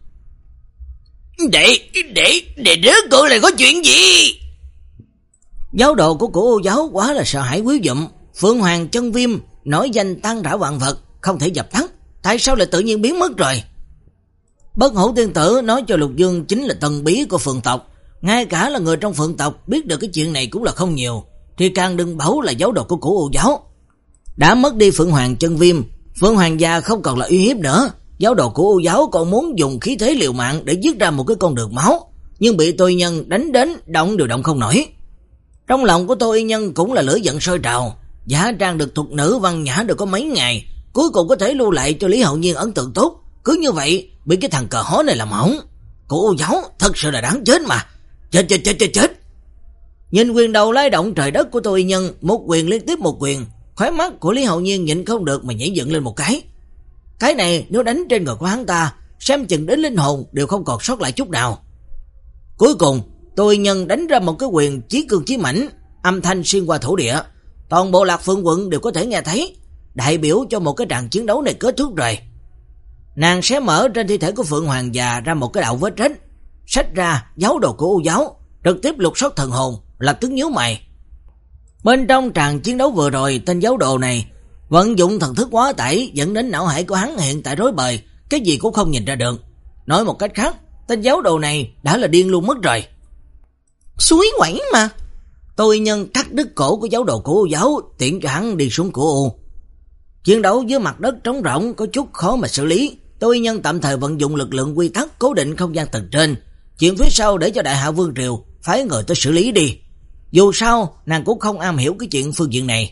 Speaker 2: Để, để, để đứa cô này có chuyện gì?
Speaker 1: Giáo đồ của cổ Ô giáo quá là sợ hãi quý dụm. Phượng Hoàng chân viêm nổi danh tan rã vạn vật, không thể dập tắt, tại sao lại tự nhiên biến mất rồi? Bất Hủ tiên tử nói cho Lục Dương chính là tần bí của Phượng tộc, ngay cả là người trong Phượng tộc biết được cái chuyện này cũng là không nhiều, thì càng đừng bảo là giáo đồ của cổ Ô giáo. Đã mất đi Phượng Hoàng chân viêm, Phượng Hoàng già không còn là uy hiếp nữa. Giáo đồ của Ô giáo còn muốn dùng khí thế liều mạng để giết ra một cái con đường máu, nhưng bị Tô Nhân đánh đến động đều động không nổi. Trong lòng của Tô Y Nhân cũng là lửa giận sôi trào, giả trang được thuộc nữ văn nhã được có mấy ngày, cuối cùng có thể lưu lại cho Lý Hậu Nhiên ấn tượng tốt, cứ như vậy bị cái thằng cờ hó này làm hỏng. Cổ Ô giáo thật sự là đáng chết mà. Chết chết chết chết chết. Nhìn quyền đầu lay động trời đất của Tô Y Nhân, một quyền liên tiếp một quyền, khóe mắt của Lý Hậu Nhiên nhịn không được mà nhảy dựng lên một cái. Cái này nếu đánh trên người của hắn ta, xem chừng đến linh hồn đều không còn sót lại chút nào. Cuối cùng Tô Y Nhân đánh ra một cái quyền chí cường chí mãnh, âm thanh xuyên qua thổ địa, toàn bộ Lạc Phượng quận đều có thể nghe thấy, đại biểu cho một cái trận chiến đấu này kết thúc rồi. Nàng xé mở trên thi thể của Phượng Hoàng già ra một cái đạo vết rách, xách ra giáo đồ của Ô giáo, trực tiếp lục soát thần hồn, lập tức nhíu mày. Bên trong trận chiến đấu vừa rồi, tên giáo đồ này vận dụng thần thức quá tải, dẫn đến não hải của hắn hiện tại rối bời, cái gì cũng không nhìn ra được. Nói một cách khác, tên giáo đồ này đã là điên luôn mất rồi.
Speaker 3: Suối quẩy mà.
Speaker 1: Tô Y Nhân cắt đứt cổ của giáo đồ của Ô giáo, tiện cho hắn đi xuống của Ô. Chiến đấu dưới mặt đất trống rỗng có chút khó mà xử lý. Tô Y Nhân tạm thời vận dụng lực lượng quy tắc cố định không gian tầng trên, chuyện phía sau để cho Đại Hạ Vương Triều phái người tới xử lý đi. Dù sao nàng cũng không am hiểu cái chuyện phương diện này.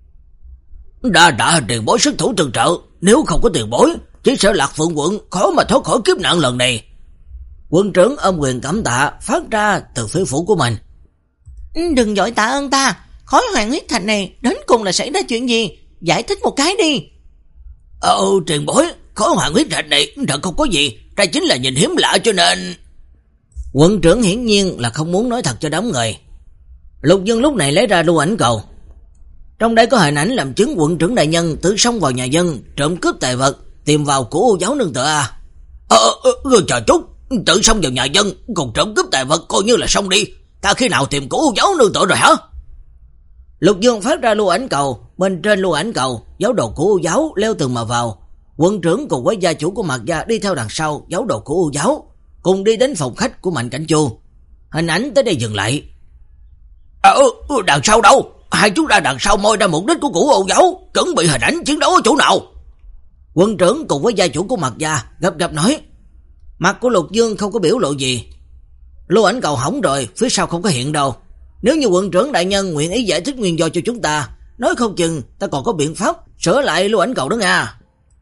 Speaker 2: Đã đã tiền bối xuất thủ tương trợ, nếu không có tiền bối chỉ sợ Lạc Phượng quận khó mà thoát khỏi kiếp nạn lần này.
Speaker 1: Quân trưởng ôm quyền cảm tạ phát ra từ phía phủ của mình.
Speaker 3: Đừng dội tạ ơn ta, khói hoàng huyết thạch này đến cùng là xảy ra chuyện gì, giải thích một cái đi.
Speaker 2: Ờ tiền bối, khói hoàng huyết thạch này thật không có gì, đây chính là nhìn hiếm lạ cho nên.
Speaker 1: Quân trưởng hiển nhiên là không muốn nói thật cho đám người. Lục Dương lúc này lấy ra lưu ảnh cầu, trong đây có hình ảnh làm chứng quận trưởng đại nhân tự xông vào nhà dân, trộm cướp tài vật, tìm vào của Ô giáo nương tựa à.
Speaker 2: Ờ, ờ chờ chút, tự xông vào nhà dân còn trộm cướp tài vật coi như là xong đi, ta khi nào tìm của Ô giáo nương tựa rồi hả?
Speaker 1: Lục Dương phát ra lưu ảnh cầu, bên trên lưu ảnh cầu, giáo đồ của Ô giáo leo tường mà vào. Quận trưởng cùng với gia chủ của Mạc gia đi theo đằng sau giáo đồ của Ô giáo, cùng đi đến phòng khách của Mạnh Cảnh Chu. Hình ảnh tới đây dừng lại.
Speaker 2: Ờ, đằng sau đâu? Hai chúng ta đằng sau moi ra mục đích của của Ô giáo, chuẩn bị hình ảnh chiến đấu ở chỗ nào?
Speaker 1: Quân trưởng cùng với gia chủ của Mạc gia gấp gáp nói. Mặt của Lục Dương không có biểu lộ gì. Lưu ảnh cầu hỏng rồi, phía sau không có hiện đâu. Nếu như quận trưởng đại nhân nguyện ý giải thích nguyên do cho chúng ta, nói không chừng ta còn có biện pháp sửa lại lưu ảnh cầu đó nha.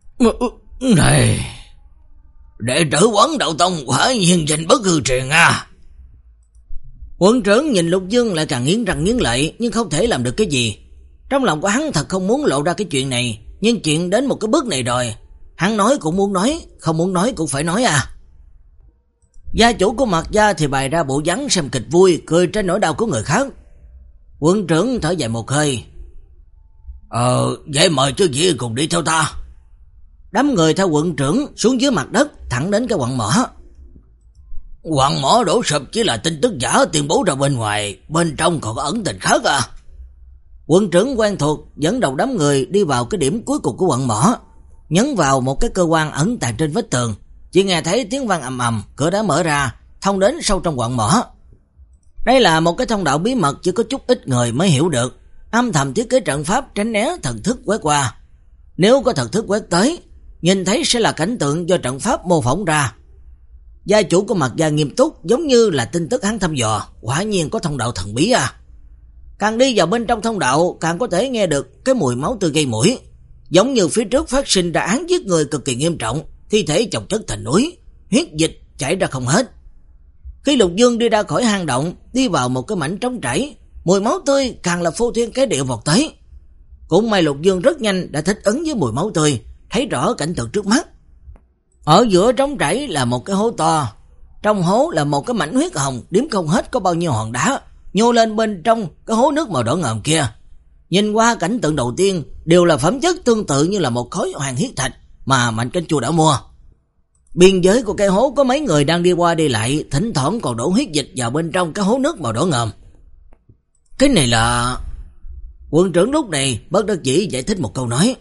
Speaker 2: Này, đệ tử Vấn Đậu Tông quả nhiên danh bất hư truyền à.
Speaker 1: Quận trưởng nhìn Lục Dương lại càng nghiến răng nghiến lợi, nhưng không thể làm được cái gì. Trong lòng của hắn thật không muốn lộ ra cái chuyện này, nhưng chuyện đến một cái bước này rồi, hắn nói cũng muốn nói, không muốn nói cũng phải nói à. Gia chủ của Mạc gia thì bày ra bộ dáng xem kịch vui, cười trên nỗi đau của người khác. Quận trưởng thở dài một hơi.
Speaker 2: Ờ, vậy mời chứ gì cùng đi theo ta.
Speaker 1: Đám người theo quận trưởng xuống dưới mặt đất thẳng đến cái quặng mỏ.
Speaker 2: Quặng mỏ đổ sụp chỉ là tin tức giả tuyên bố ra bên ngoài, bên trong còn có ẩn tình khác à?
Speaker 1: Quận trưởng quen thuộc dẫn đầu đám người đi vào cái điểm cuối cùng của quặng mỏ, nhấn vào một cái cơ quan ẩn tàng trên vách tường. Chỉ nghe thấy tiếng vang ầm ầm, cửa đá mở ra, thông đến sâu trong quặng mỏ. Đây là một cái thông đạo bí mật chỉ có chút ít người mới hiểu được, âm thầm thiết kế trận pháp tránh né thần thức quét qua. Nếu có thần thức quét tới, nhìn thấy sẽ là cảnh tượng do trận pháp mô phỏng ra. Gia chủ của Mạc gia nghiêm túc, giống như là tin tức hắn thăm dò, quả nhiên có thông đạo thần bí à. Càng đi vào bên trong thông đạo, càng có thể nghe được cái mùi máu tươi gây mũi, giống như phía trước phát sinh ra án giết người cực kỳ nghiêm trọng, thi thể chồng chất thành núi, huyết dịch chảy ra không hết. Khi Lục Dương đi ra khỏi hang động, đi vào một cái mảnh trống trải, mùi máu tươi càng là phô thiên cái địa vọt tới. Cũng may Lục Dương rất nhanh đã thích ứng với mùi máu tươi, thấy rõ cảnh tượng trước mắt. Ở giữa trống trải là một cái hố to, trong hố là một cái mảnh huyết hồng, đếm không hết có bao nhiêu hòn đá nhô lên bên trong cái hố nước màu đỏ ngòm kia. Nhìn qua cảnh tượng đầu tiên đều là phẩm chất tương tự như là một khối hoàng huyết thạch mà Mạnh Canh Chua đã mua. Biên giới của cái hố có mấy người đang đi qua đi lại, thỉnh thoảng còn đổ huyết dịch vào bên trong cái hố nước màu đỏ ngòm. Cái này là... Quận trưởng lúc này bất đắc dĩ giải thích một câu nói.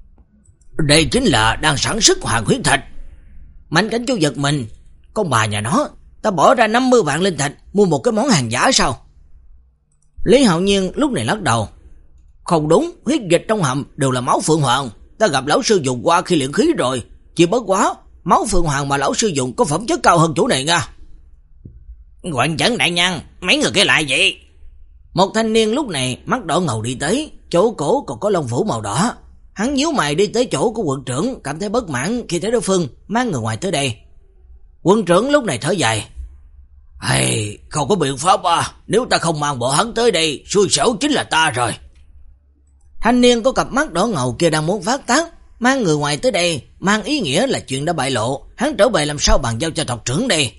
Speaker 2: Đây chính là đang sản xuất hoàng huyết thạch.
Speaker 1: Mạnh Canh Chua giật mình. Con bà nhà nó, ta bỏ ra năm mươi vạn linh thạch mua một cái món hàng giả sao? Lý Hạo Nhiên lúc này lắc đầu. Không đúng, huyết dịch trong hầm đều là máu Phượng Hoàng. Ta gặp lão sư dùng qua khi luyện khí rồi. Chỉ bất quá, máu Phượng Hoàng mà lão sư dùng có phẩm chất cao hơn chỗ này nha.
Speaker 2: Quận trưởng đại nhân, mấy người kia lại vậy?
Speaker 1: Một thanh niên lúc này mắt đỏ ngầu đi tới, chỗ cổ còn có lông vũ màu đỏ. Hắn nhíu mày đi tới chỗ của quận trưởng, cảm thấy bất mãn khi thấy đối phương mang người ngoài tới đây. Quận trưởng lúc này thở dài.
Speaker 2: Hey, không có biện pháp à, nếu ta không mang bộ hắn tới đây, xui xẻo chính là ta rồi.
Speaker 1: Thanh niên có cặp mắt đỏ ngầu kia đang muốn phát tác, mang người ngoài tới đây, mang ý nghĩa là chuyện đã bại lộ, hắn trở về làm sao bàn giao cho tộc trưởng đây.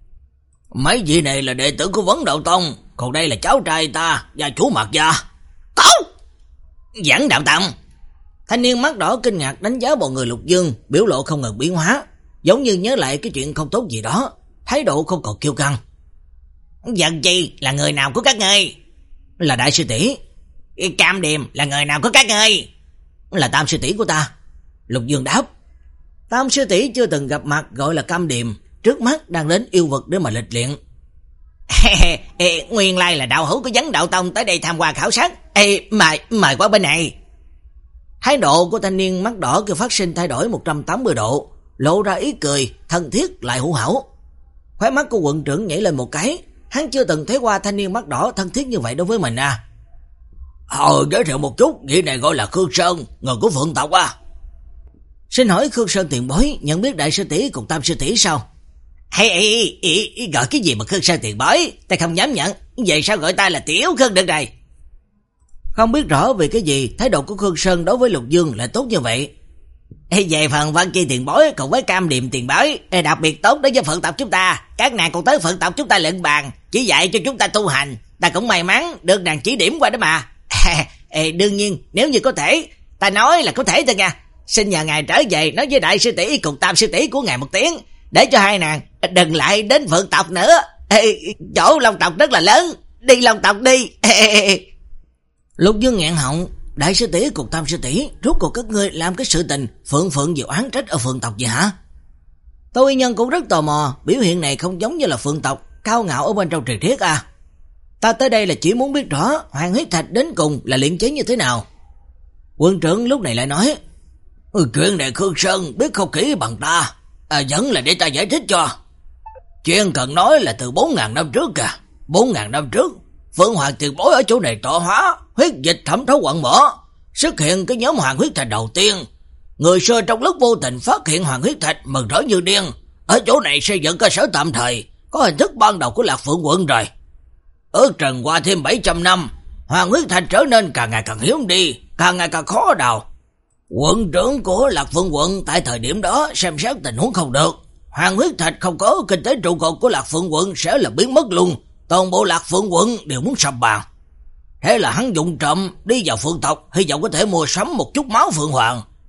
Speaker 2: Mấy vị này là đệ tử của Vấn Đạo Tông, còn đây là cháu trai ta, gia chủ Mạc gia.
Speaker 3: Cậu!
Speaker 2: Dẫn Đạo Tông.
Speaker 1: Thanh niên mắt đỏ kinh ngạc đánh giá bọn người Lục Dương, biểu lộ không ngừng biến hóa, giống như nhớ lại cái chuyện không tốt gì đó, thái độ không còn kiêu căng.
Speaker 2: Giận chi là người nào của các ngươi?
Speaker 1: Là đại sư tỷ.
Speaker 2: Cam Điềm là người nào của các ngươi?
Speaker 1: Là tam sư tỷ của ta. Lục Dương đáp. Tam sư tỷ chưa từng gặp mặt gọi là Cam Điềm, trước mắt đang đến yêu vực để mà lịch luyện.
Speaker 2: Ê, nguyên lai là đạo hữu của Vấn Đạo Tông tới đây tham quan khảo sát. Ê, mời, mời qua bên này.
Speaker 1: Thái độ của thanh niên mắt đỏ kia phát sinh thay đổi một trăm tám mươi độ, lộ ra ý cười, thân thiết lại hữu hảo. Khóe mắt của quận trưởng nhảy lên một cái, hắn chưa từng thấy qua thanh niên mắt đỏ thân thiết như vậy đối với mình à.
Speaker 2: Ờ, giới thiệu một chút, vị này gọi là Khương Sơn, người của Phượng tộc à.
Speaker 1: Xin hỏi Khương Sơn tiền bối, nhận biết đại sư tỷ cùng tam sư tỷ sao?
Speaker 2: Hay ý, ý, ý, gọi cái gì mà Khương Sơn tiền bối, ta không dám nhận, vậy sao gọi ta là Tiểu Khương được rồi?
Speaker 1: Không biết rõ vì cái gì thái độ của Khương Sơn đối với Lục Dương lại tốt như vậy.
Speaker 2: Về phần Văn Chi tiền bối cùng với Cam Điềm tiền bối đặc biệt tốt đối với Phượng tộc chúng ta, các nàng còn tới Phượng tộc chúng ta luận bàn, chỉ dạy cho chúng ta tu hành, ta cũng may mắn được nàng chỉ điểm qua đó mà. Ê, đương nhiên nếu như có thể, ta nói là có thể thôi nha, xin nhờ ngài trở về nói với đại sư tỷ cùng tam sư tỷ của ngài một tiếng, để cho hai nàng đừng lại đến Phượng tộc nữa. Ê, chỗ Long tộc rất là lớn, đi Long tộc đi. Ê.
Speaker 1: Lục Dương nghẹn họng, đại sư tỷ cùng tam sư tỷ, rốt cuộc các ngươi làm cái sự tình phượng phượng dự oán trách ở Phượng tộc gì hả? Tô Y Nhân cũng rất tò mò, biểu hiện này không giống như là Phượng tộc cao ngạo ở bên trong truyền thuyết à. Ta tới đây là chỉ muốn biết rõ hoàng huyết thạch đến cùng là luyện chế như thế nào. Quân trưởng lúc này lại nói,
Speaker 2: ừ, chuyện này Khương Sơn biết không kỹ bằng ta, à, vẫn là để ta giải thích cho. Chuyện cần nói là từ bốn ngàn năm trước kìa, bốn ngàn năm trước, Phượng Hoàng tiền bối ở chỗ này tọa hóa, huyết dịch thẩm thấu quặng mỏ, xuất hiện cái nhóm hoàng huyết thạch đầu tiên. Người xưa trong lúc vô tình phát hiện hoàng huyết thạch mừng rỡ như điên, ở chỗ này xây dựng cơ sở tạm thời, có hình thức ban đầu của Lạc Phượng quận rồi. Ước trần qua thêm bảy trăm năm, hoàng huyết thạch trở nên càng ngày càng hiếm đi, càng ngày càng khó đào. Quận trưởng của Lạc Phượng quận tại thời điểm đó xem xét tình huống không được, hoàng huyết thạch không có, kinh tế trụ cột của Lạc Phượng quận sẽ là biến mất luôn, toàn bộ Lạc Phượng quận đều muốn sập bàn. Thế là hắn dụng trộm đi vào Phượng tộc, hy vọng có thể mua sắm một chút máu Phượng Hoàng,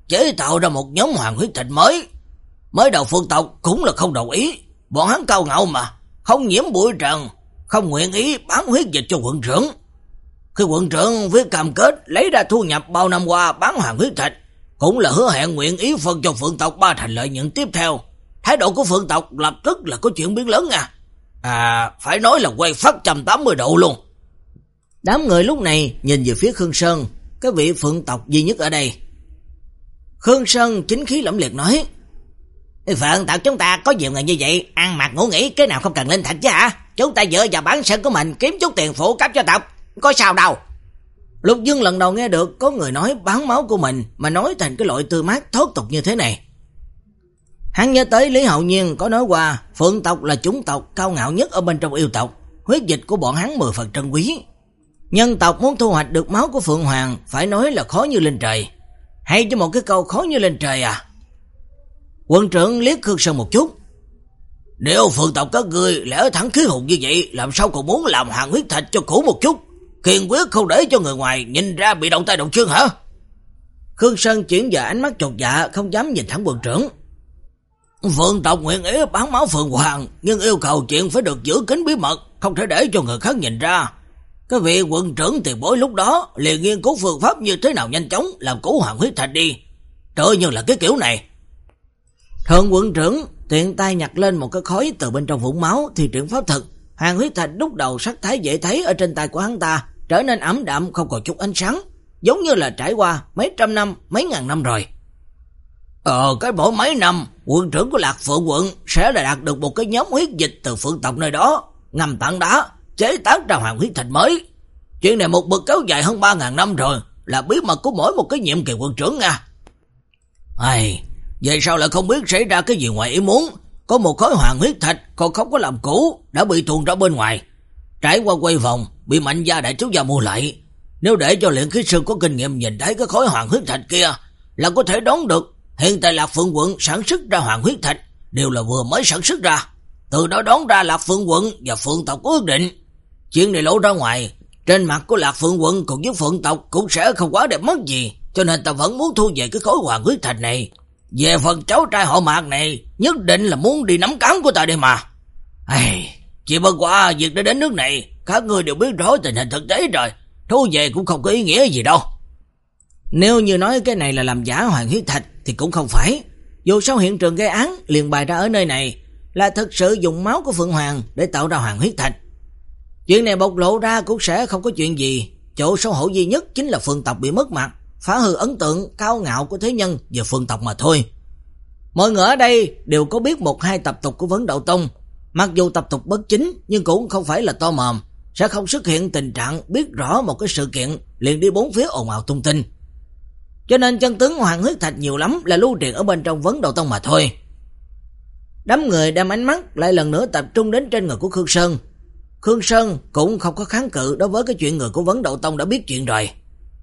Speaker 2: chế tạo ra một nhóm hoàng huyết thạch mới. Mới đầu Phượng tộc cũng là không đồng ý, bọn hắn cao ngạo mà, không nhiễm bụi trần, không nguyện ý bán huyết dịch cho quận trưởng. Khi quận trưởng viết cam kết lấy ra thu nhập bao năm qua bán hoàng huyết thạch, cũng là hứa hẹn nguyện ý phân cho Phượng tộc ba thành lợi nhuận tiếp theo. Thái độ của Phượng tộc lập tức là có chuyển biến lớn nha. À, phải nói là quay phát một trăm tám mươi độ luôn.
Speaker 1: Đám người lúc này nhìn về phía Khương Sơn, cái vị Phượng tộc duy nhất ở đây. Khương Sơn chính khí lẫm liệt nói:
Speaker 2: Phượng tộc chúng ta có nhiều người như vậy, ăn mặc ngủ nghỉ cái nào không cần linh thạch chứ hả? Chúng ta dựa vào bản身của mình kiếm chút tiền phụ cấp cho tộc, có sao đâu.
Speaker 1: Lục Dương lần đầu nghe được có người nói bán máu của mình mà nói thành cái loại tư mát thoát tục như thế này. Hắn nhớ tới Lý Hậu Nhiên có nói qua Phượng tộc là chủng tộc cao ngạo nhất ở bên trong yêu tộc, huyết dịch của bọn hắn mười phần trân quý. Nhân tộc muốn thu hoạch được máu của Phượng Hoàng phải nói là khó như lên trời. Hay cho một cái câu khó như lên trời à? Quân trưởng liếc Khương Sơn một chút.
Speaker 2: Nếu Phượng tộc các ngươi lẽ thẳng khí hùng như vậy, làm sao còn muốn làm hoàng huyết thạch cho cũ một chút, kiên quyết không để cho người ngoài nhìn ra bị động tay động chân hả?
Speaker 1: Khương Sơn chuyển về ánh mắt chột dạ, không dám nhìn thẳng quân trưởng.
Speaker 2: Phượng tộc nguyện ý bán máu Phượng Hoàng, nhưng yêu cầu chuyện phải được giữ kín bí mật, không thể để cho người khác nhìn ra. Cái vị quận trưởng tiền bối lúc đó liền nghiên cứu phương pháp như thế nào nhanh chóng làm cũ hoàng huyết thạch đi. Trời như là cái kiểu này.
Speaker 1: Thượng quận trưởng tiện tay nhặt lên một cái khói từ bên trong vũng máu thì triển pháp thực, hoàng huyết thạch đúc đầu sắc thái dễ thấy ở trên tay của hắn ta trở nên ẩm đạm không còn chút ánh sáng, giống như là trải qua mấy trăm năm, mấy ngàn năm rồi.
Speaker 2: Ờ, cái mỗi mấy năm, quận trưởng của Lạc Phượng quận sẽ là đạt được một cái nhóm huyết dịch từ Phượng tộc nơi đó, ngầm tảng đá, chế tác ra hoàng huyết thạch mới. Chuyện này một bậc kéo dài hơn ba ngàn năm rồi, là bí mật của mỗi một cái nhiệm kỳ quận trưởng nha. Ai, vậy sao lại không biết xảy ra cái gì ngoài ý muốn? Có một khối hoàng huyết thạch còn không có làm cũ, đã bị tuồn ra bên ngoài. Trải qua quay vòng, bị Mạnh gia đại thiếu gia mua lại. Nếu để cho luyện khí sư có kinh nghiệm nhìn thấy cái khối hoàng huyết thạch kia, là có thể đoán được hiện tại Lạc Phượng quận sản xuất ra hoàng huyết thạch đều là vừa mới sản xuất ra. Từ đó đoán ra Lạc Phượng quận và Phượng tộc có ước định. Chuyện này lộ ra ngoài, trên mặt của Lạc Phượng quận cùng với Phượng tộc cũng sẽ không quá đẹp mất gì, cho nên ta vẫn muốn thu về cái khối hoàng huyết thạch này. Về phần cháu trai họ Mạc này, nhất định là muốn đi nắm cán của ta đây mà. Ai, chỉ bất quá việc đã đến nước này, các người đều biết rõ tình hình thực tế rồi, thu về cũng không có ý nghĩa gì đâu.
Speaker 1: Nếu như nói cái này là làm giả hoàng huyết thạch thì cũng không phải. Dù sao hiện trường gây án liền bày ra ở nơi này là thực sự dùng máu của Phượng Hoàng để tạo ra hoàng huyết thạch. Chuyện này bộc lộ ra cũng sẽ không có chuyện gì. Chỗ xấu hổ duy nhất chính là Phượng tộc bị mất mặt, phá hư ấn tượng cao ngạo của thế nhân về Phượng tộc mà thôi. Mọi người ở đây đều có biết một hai tập tục của Vấn Đạo Tông. Mặc dù tập tục bất chính nhưng cũng không phải là to mồm, sẽ không xuất hiện tình trạng biết rõ một cái sự kiện liền đi bốn phía ồn ào tung tin. Cho nên chân tướng hoàng huyết thạch nhiều lắm là lưu truyền ở bên trong Vấn Đạo Tông mà thôi. Đám người đem ánh mắt lại lần nữa tập trung đến trên người của Khương Sơn. Khương Sơn cũng không có kháng cự đối với cái chuyện người của Vấn Đạo Tông đã biết chuyện rồi.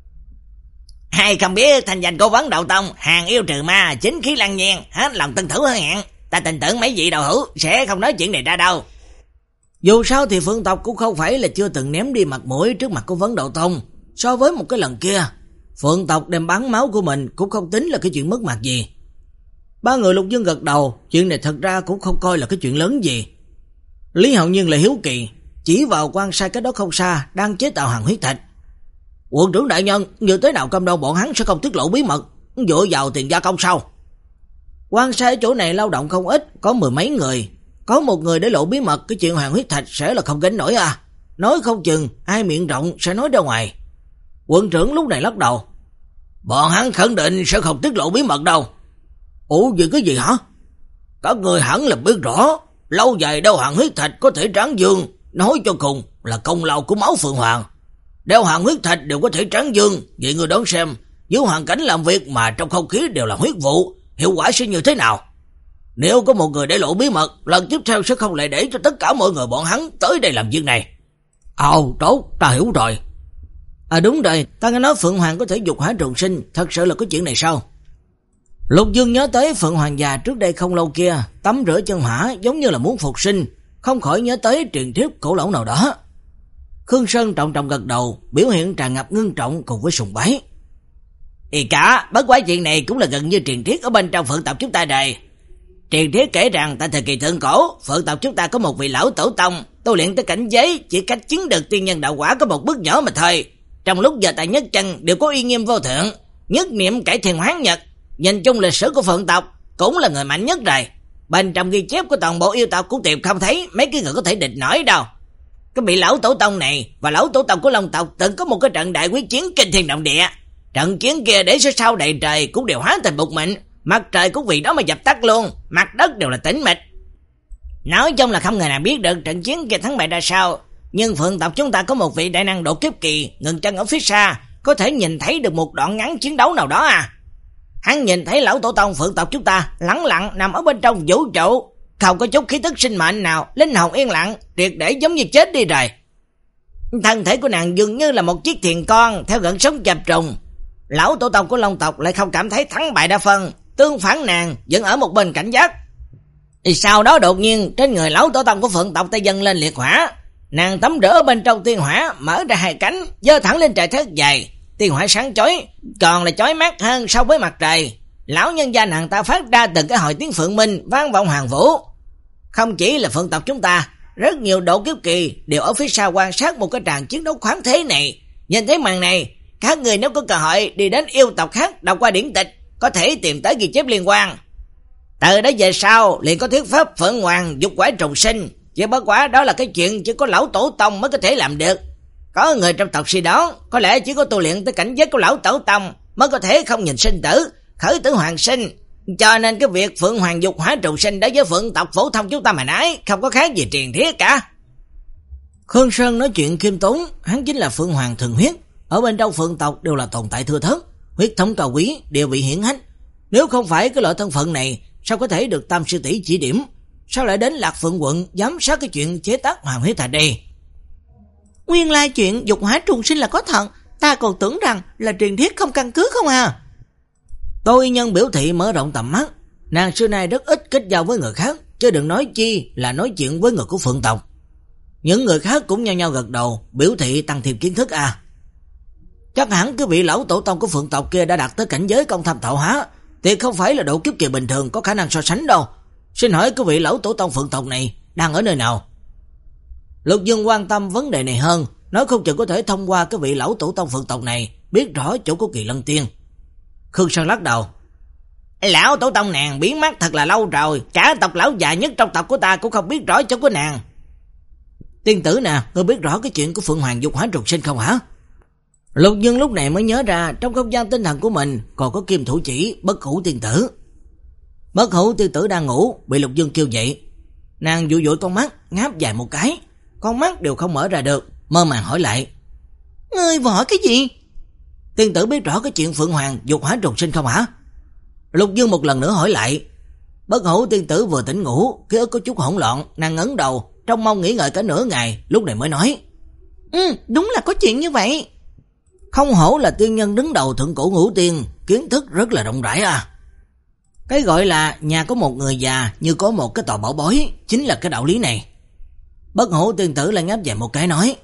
Speaker 2: Hay không biết thành danh của Vấn Đạo Tông, hàng yêu trừ ma, chính khí lăng nhiên, hết lòng tân thủ hứa hẹn. Ta tin tưởng mấy vị đạo hữu sẽ không nói chuyện này ra đâu.
Speaker 1: Dù sao thì Phượng tộc cũng không phải là chưa từng ném đi mặt mũi trước mặt của Vấn Đạo Tông. So với một cái lần kia, Phượng tộc đem bán máu của mình cũng không tính là cái chuyện mất mặt gì. Ba người Lục Dương gật đầu, chuyện này thật ra cũng không coi là cái chuyện lớn gì. Lý Hậu Nhiên là hiếu kỳ, chỉ vào quan sai cách đó không xa đang chế tạo hàng huyết thạch. Quận trưởng đại nhân, như thế nào cam đoan bọn hắn sẽ không tiết lộ bí mật, dựa vào tiền gia công sao? Quan sai ở chỗ này lao động không ít, có mười mấy người. Có một người để lộ bí mật, cái chuyện hoàng huyết thạch sẽ là không gánh nổi à. Nói không chừng ai miệng rộng sẽ nói ra ngoài. Quận trưởng lúc này lắc đầu.
Speaker 2: Bọn hắn khẳng định sẽ không tiết lộ bí mật đâu.
Speaker 1: Ủa gì cái gì hả?
Speaker 2: Các người hẳn là biết rõ, lâu dài đeo hoàng huyết thạch có thể tráng dương, nói cho cùng là công lao của máu Phượng Hoàng. Đeo hoàng huyết thạch đều có thể tráng dương, vậy người đón xem, dưới hoàn cảnh làm việc mà trong không khí đều là huyết vụ, hiệu quả sẽ như thế nào? Nếu có một người để lộ bí mật, lần tiếp theo sẽ không lại để cho tất cả mọi người bọn hắn tới đây làm việc này.
Speaker 1: Ồ, tốt, ta hiểu rồi. À đúng rồi, ta nghe nói Phượng Hoàng có thể dục hỏa trùng sinh, thật sự là có chuyện này sao? Lục Dương nhớ tới Phượng Hoàng già trước đây không lâu kia, tắm rửa chân hỏa giống như là muốn phục sinh, không khỏi nhớ tới truyền thuyết cổ lão nào đó. Khương Sơn trọng trọng gật đầu, biểu hiện tràn ngập ngưng trọng cùng với sùng bái.
Speaker 2: Thì cả, bất quá chuyện này cũng là gần như truyền thuyết ở bên trong Phượng tộc chúng ta đây. Truyền thuyết kể rằng tại thời kỳ thượng cổ, Phượng tộc chúng ta có một vị lão tổ tông, tu luyện tới cảnh giới chỉ cách chứng được tiên nhân đạo quả có một bước nhỏ mà thôi. Trong lúc giờ tại nhất chân đều có uy nghiêm vô thượng, nhất niệm cải thiên hoán nhật. Nhìn chung lịch sử của Phượng tộc cũng là người mạnh nhất rồi. Bên trong ghi chép của toàn bộ yêu tộc cũng tìm không thấy mấy cái người có thể địch nổi đâu. Cái vị lão tổ tông này và lão tổ tông của Long tộc từng có một cái trận đại quyết chiến kinh thiên động địa. Trận chiến kia để sau sau đầy trời cũng đều hóa thành bụi mịn, mặt trời cũng vì đó mà dập tắt luôn, mặt đất đều là tĩnh mịch. Nói chung là không người nào biết được trận chiến kia thắng bại ra sao, nhưng Phượng tộc chúng ta có một vị đại năng độ kiếp kỳ ngừng chân ở phía xa, có thể nhìn thấy được một đoạn ngắn chiến đấu nào đó à. Hắn nhìn thấy lão tổ tông Phượng tộc chúng ta lẳng lặng nằm ở bên trong vũ trụ, không có chút khí tức sinh mệnh nào, linh hồn yên lặng, triệt để giống như chết đi rồi. Thân thể của nàng dường như là một chiếc thuyền con theo gợn sóng chập trùng. Lão tổ tông của Long tộc lại không cảm thấy thắng bại đa phân, tương phản nàng vẫn ở một bên cảnh giác. Thì sau đó đột nhiên trên người lão tổ tông của Phượng tộc tay dâng lên liệt hỏa, nàng tắm rửa bên trong tiên hỏa, mở ra hai cánh, giơ thẳng lên trời thét dài. Tiên hỏa sáng chói, còn là chói mắt hơn so với mặt trời. Lão nhân gia nàng ta phát ra từng cái hồi tiếng phượng minh vang vọng hoàng vũ. Không chỉ là Phượng tộc chúng ta, rất nhiều độ kiếp kỳ đều ở phía sau quan sát một cái tràng chiến đấu khoáng thế này. Nhìn thấy màn này, các người nếu có cơ hội đi đến yêu tộc khác đọc qua điển tịch, có thể tìm tới ghi chép liên quan. Từ đó về sau liền có thuyết pháp Phượng Hoàng dục quả trùng sinh, chỉ bất quá đó là cái chuyện chỉ có lão tổ tông mới có thể làm được. Có người trong tộc suy đoán có lẽ chỉ có tu luyện tới cảnh giới của lão tổ tông mới có thể không nhìn sinh tử, khởi tử hoàng sinh. Cho nên cái việc Phượng Hoàng dục hóa trùng sinh đối với Phượng tộc phổ thông chúng ta mà nói không có khác gì truyền thuyết cả.
Speaker 1: Khương Sơn nói chuyện khiêm tốn, hắn chính là Phượng Hoàng thuần huyết, ở bên trong Phượng tộc đều là tồn tại thưa thớt, huyết thống cao quý, địa vị hiển hách. Nếu không phải cái loại thân phận này, sao có thể được Tam sư tỷ chỉ điểm? Sao lại đến Lạc Phượng quận giám sát cái chuyện chế tác hoàng huyết thạch đây?
Speaker 3: Nguyên lai chuyện dục hóa trùng sinh là có thật, ta còn tưởng rằng là truyền thuyết không căn cứ không à.
Speaker 1: Tô Y Nhân biểu thị mở rộng tầm mắt, nàng xưa nay rất ít kết giao với người khác, chứ đừng nói chi là nói chuyện với người của Phượng tộc. Những người khác cũng nhau nhau gật đầu, biểu thị tăng thêm kiến thức à. Chắc hẳn cái vị lão tổ tông của Phượng tộc kia đã đạt tới cảnh giới công tham tạo hóa, thì không phải là độ kiếp kỳ bình thường có khả năng so sánh đâu. Xin hỏi cái vị lão tổ tông Phượng tộc này đang ở nơi nào? Lục Dương quan tâm vấn đề này hơn, nói không chừng có thể thông qua cái vị lão tổ tông Phượng tộc này biết rõ chỗ của Kỳ Lân Tiên. Khương Sơn lắc đầu.
Speaker 2: Lão tổ tông nàng biến mất thật là lâu rồi, cả tộc lão già nhất trong tộc của ta cũng không biết rõ chỗ của nàng.
Speaker 1: Tiên tử nè, ngươi biết rõ cái chuyện của Phượng Hoàng dục hóa trùng sinh không hả? Lục Dương lúc này mới nhớ ra trong không gian tinh thần của mình còn có kim thủ chỉ Bất Hủ tiên tử. Bất Hủ tiên tử đang ngủ, bị Lục Dương kêu dậy. Nàng dụi dụi con mắt, ngáp dài một cái, con mắt đều không mở ra được, mơ màng hỏi lại.
Speaker 3: Ngươi vừa hỏi cái gì?
Speaker 1: Tiên tử biết rõ cái chuyện Phượng Hoàng dục hóa trùng sinh không hả? Lục Dương một lần nữa hỏi lại. Bất Hủ tiên tử vừa tỉnh ngủ, ký ức có chút hỗn loạn, nàng ngẩng đầu, trong mong nghĩ ngợi cả nửa ngày, lúc này mới nói.
Speaker 3: Ừ, đúng là có chuyện như vậy.
Speaker 1: Không hổ là tiên nhân đứng đầu thượng cổ ngũ tiên, kiến thức rất là rộng rãi à. Cái gọi là nhà có một người già như có một cái tòa bảo bối, chính là cái đạo lý này. Bất Hủ tiên tử lại ngáp dài một cái nói.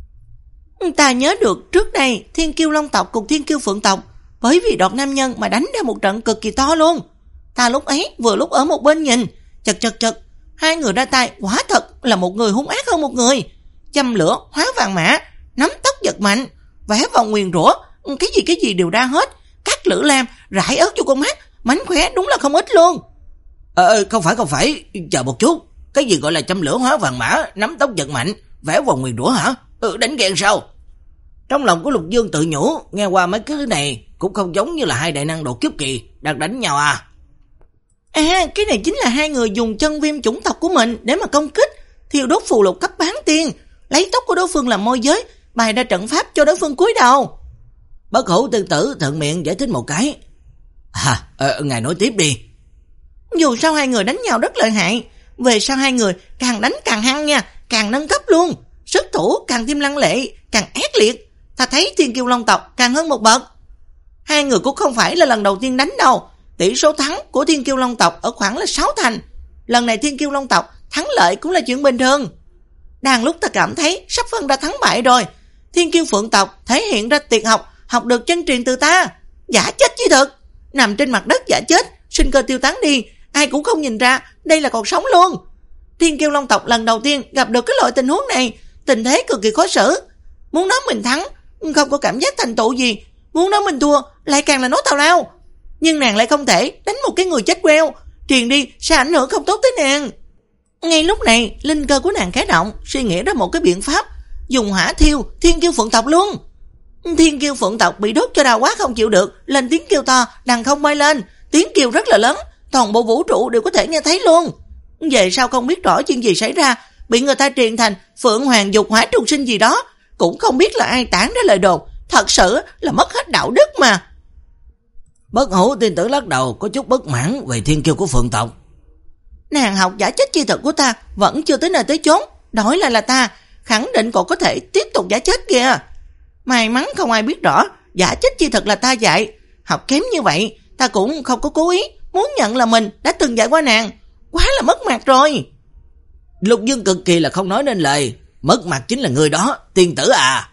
Speaker 3: Ta nhớ được trước đây Thiên Kiêu Long tộc cùng Thiên Kiêu Phượng tộc bởi vì đoạt nam nhân mà đánh ra một trận cực kỳ to luôn. Ta lúc ấy vừa lúc ở một bên nhìn, chật chật chật, hai người ra tay quả thật là một người hung ác hơn một người. Châm lửa hóa vàng mã, nắm tóc giật mạnh, vẽ vào nguyền rủa, cái gì cái gì đều ra hết, cắt lửa lam, rải ớt cho con mắt, mánh khóe đúng là không ít luôn.
Speaker 1: Ờ không phải không phải, chờ một chút, cái gì gọi là châm lửa hóa vàng mã, nắm tóc giật mạnh, vẽ vào nguyền rủa hả? Ừ, đánh ghen sao? Trong lòng của Lục Dương tự nhủ, nghe qua mấy cái này cũng không giống như là hai đại năng độ kiếp kỳ đang đánh nhau à.
Speaker 3: À, cái này chính là hai người dùng chân viêm chủng tộc của mình để mà công kích, thiêu đốt phù lục cấp bán tiên, lấy tóc của đối phương làm môi giới, bày ra trận pháp cho đối phương cúi đầu.
Speaker 1: Bất Hủ tiên tử thuận miệng giải thích một cái. À, ờ, ngài nói tiếp đi.
Speaker 3: Dù sao hai người đánh nhau rất lợi hại, về sau hai người càng đánh càng hăng nha, càng nâng cấp luôn, sức thủ càng thêm lăng lệ, càng ác liệt. Ta thấy Thiên Kiêu Long tộc càng hơn một bậc. Hai người cũng không phải là lần đầu tiên đánh đâu, tỷ số thắng của Thiên Kiêu Long tộc ở khoảng là sáu thành. Lần này Thiên Kiêu Long tộc thắng lợi cũng là chuyện bình thường. Đang lúc ta cảm thấy sắp phân ra thắng bại rồi, Thiên Kiêu Phượng tộc thể hiện ra tuyệt học, học được chân truyền từ ta. Giả chết chứ thật. Nằm trên mặt đất giả chết, sinh cơ tiêu tán đi, ai cũng không nhìn ra đây là còn sống luôn. Thiên Kiêu Long tộc lần đầu tiên gặp được cái loại tình huống này, tình thế cực kỳ khó xử. Muốn nói mình thắng, không có cảm giác thành tựu gì, muốn nói mình thua, lại càng là nói tào lao. Nhưng nàng lại không thể đánh một cái người chết queo, truyền đi sẽ ảnh hưởng không tốt tới nàng. Ngay lúc này, linh cơ của nàng khẽ động, suy nghĩ ra một cái biện pháp, dùng hỏa thiêu Thiên Kiêu Phượng tộc luôn. Thiên Kiêu Phượng tộc bị đốt cho đau quá không chịu được, lên tiếng kêu to, đằng không bay lên, tiếng kêu rất là lớn, toàn bộ vũ trụ đều có thể nghe thấy luôn. Về sau không biết rõ chuyện gì xảy ra, bị người ta truyền thành Phượng Hoàng dục hỏa trùng sinh gì đó, cũng không biết là ai tán ra lời đồn, thật sự là mất hết đạo đức mà.
Speaker 1: Bất Hủ tiên tử lắc đầu, có chút bất mãn về thiên kiêu của Phượng tộc.
Speaker 3: Nàng học giả chết chi thật của ta vẫn chưa tới nơi tới chốn, đổi lại là ta khẳng định còn có thể tiếp tục giả chết kìa. May mắn không ai biết rõ giả chết chi thật là ta dạy, học kém như vậy ta cũng không có cố ý muốn nhận là mình đã từng dạy qua nàng, quá là mất mặt rồi.
Speaker 1: Lục Dương cực kỳ là không nói nên lời, mất mặt chính là người đó, tiên tử à.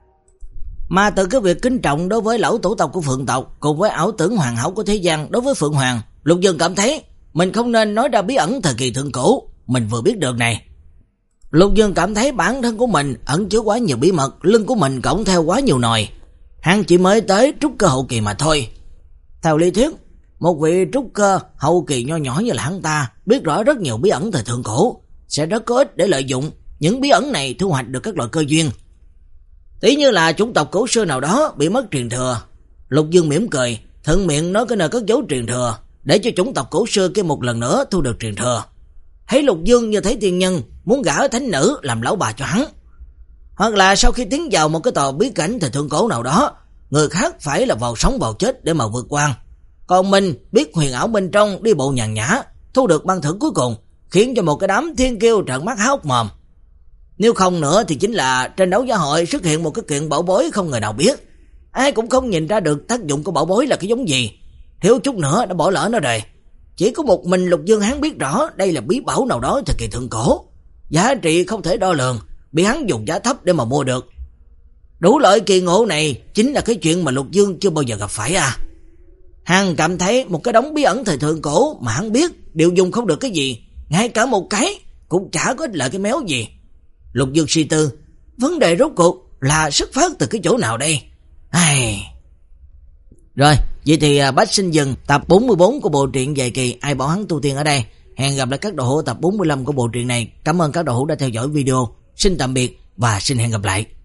Speaker 1: Mà từ cái việc kính trọng đối với lão tổ tộc của Phượng tộc cùng với ảo tưởng hoàn hảo của thế gian đối với Phượng Hoàng, Lục Dương cảm thấy mình không nên nói ra bí ẩn thời kỳ thượng cổ mình vừa biết được này. Lục Dương cảm thấy bản thân của mình ẩn chứa quá nhiều bí mật, lưng của mình cộng theo quá nhiều nòi. Hắn chỉ mới tới trúc cơ hậu kỳ mà thôi. Theo lý thuyết, một vị trúc cơ hậu kỳ nho nhỏ như là hắn ta biết rõ rất nhiều bí ẩn thời thượng cổ, sẽ rất có ích để lợi dụng những bí ẩn này thu hoạch được các loại cơ duyên. Tỷ như là chủng tộc cổ xưa nào đó bị mất truyền thừa. Lục Dương mỉm cười, thuận miệng nói cái nơi cất giấu truyền thừa, để cho chủng tộc cổ xưa kia một lần nữa thu được truyền thừa. Thấy Lục Dương như thấy tiên nhân, muốn gả thánh nữ làm lão bà cho hắn. Hoặc là sau khi tiến vào một cái tòa bí cảnh thời thượng cổ nào đó, người khác phải là vào sống vào chết để mà vượt qua. Còn mình biết huyền ảo bên trong, đi bộ nhàn nhã, thu được ban thưởng cuối cùng, khiến cho một cái đám thiên kiêu trợn mắt há hốc mồm. Nếu không nữa thì chính là trên đấu giá hội xuất hiện một cái kiện bảo bối không người nào biết. Ai cũng không nhìn ra được tác dụng của bảo bối là cái giống gì. Thiếu chút nữa đã bỏ lỡ nó rồi. Chỉ có một mình Lục Dương hắn biết rõ đây là bí bảo nào đó thời kỳ thượng cổ. Giá trị không thể đo lường, bị hắn dùng giá thấp để mà mua được. Đủ loại kỳ ngộ này chính là cái chuyện mà Lục Dương chưa bao giờ gặp phải à. Hắn cảm thấy một cái đống bí ẩn thời thượng cổ mà hắn biết đều dùng không được cái gì, ngay cả một cái cũng chả có ích lợi cái méo gì. Lục Dương suy tư, vấn đề rốt cuộc là xuất phát từ cái chỗ nào đây? Ai... Rồi, vậy thì Bách Sinh dừng tập bốn mươi bốn của bộ truyện dài kỳ Ai Bảo Hắn Tu Tiên ở đây. Hẹn gặp lại các đồ hữu tập bốn mươi lăm của bộ truyện này. Cảm ơn các đồ hữu đã theo dõi video. Xin tạm biệt và xin hẹn gặp lại.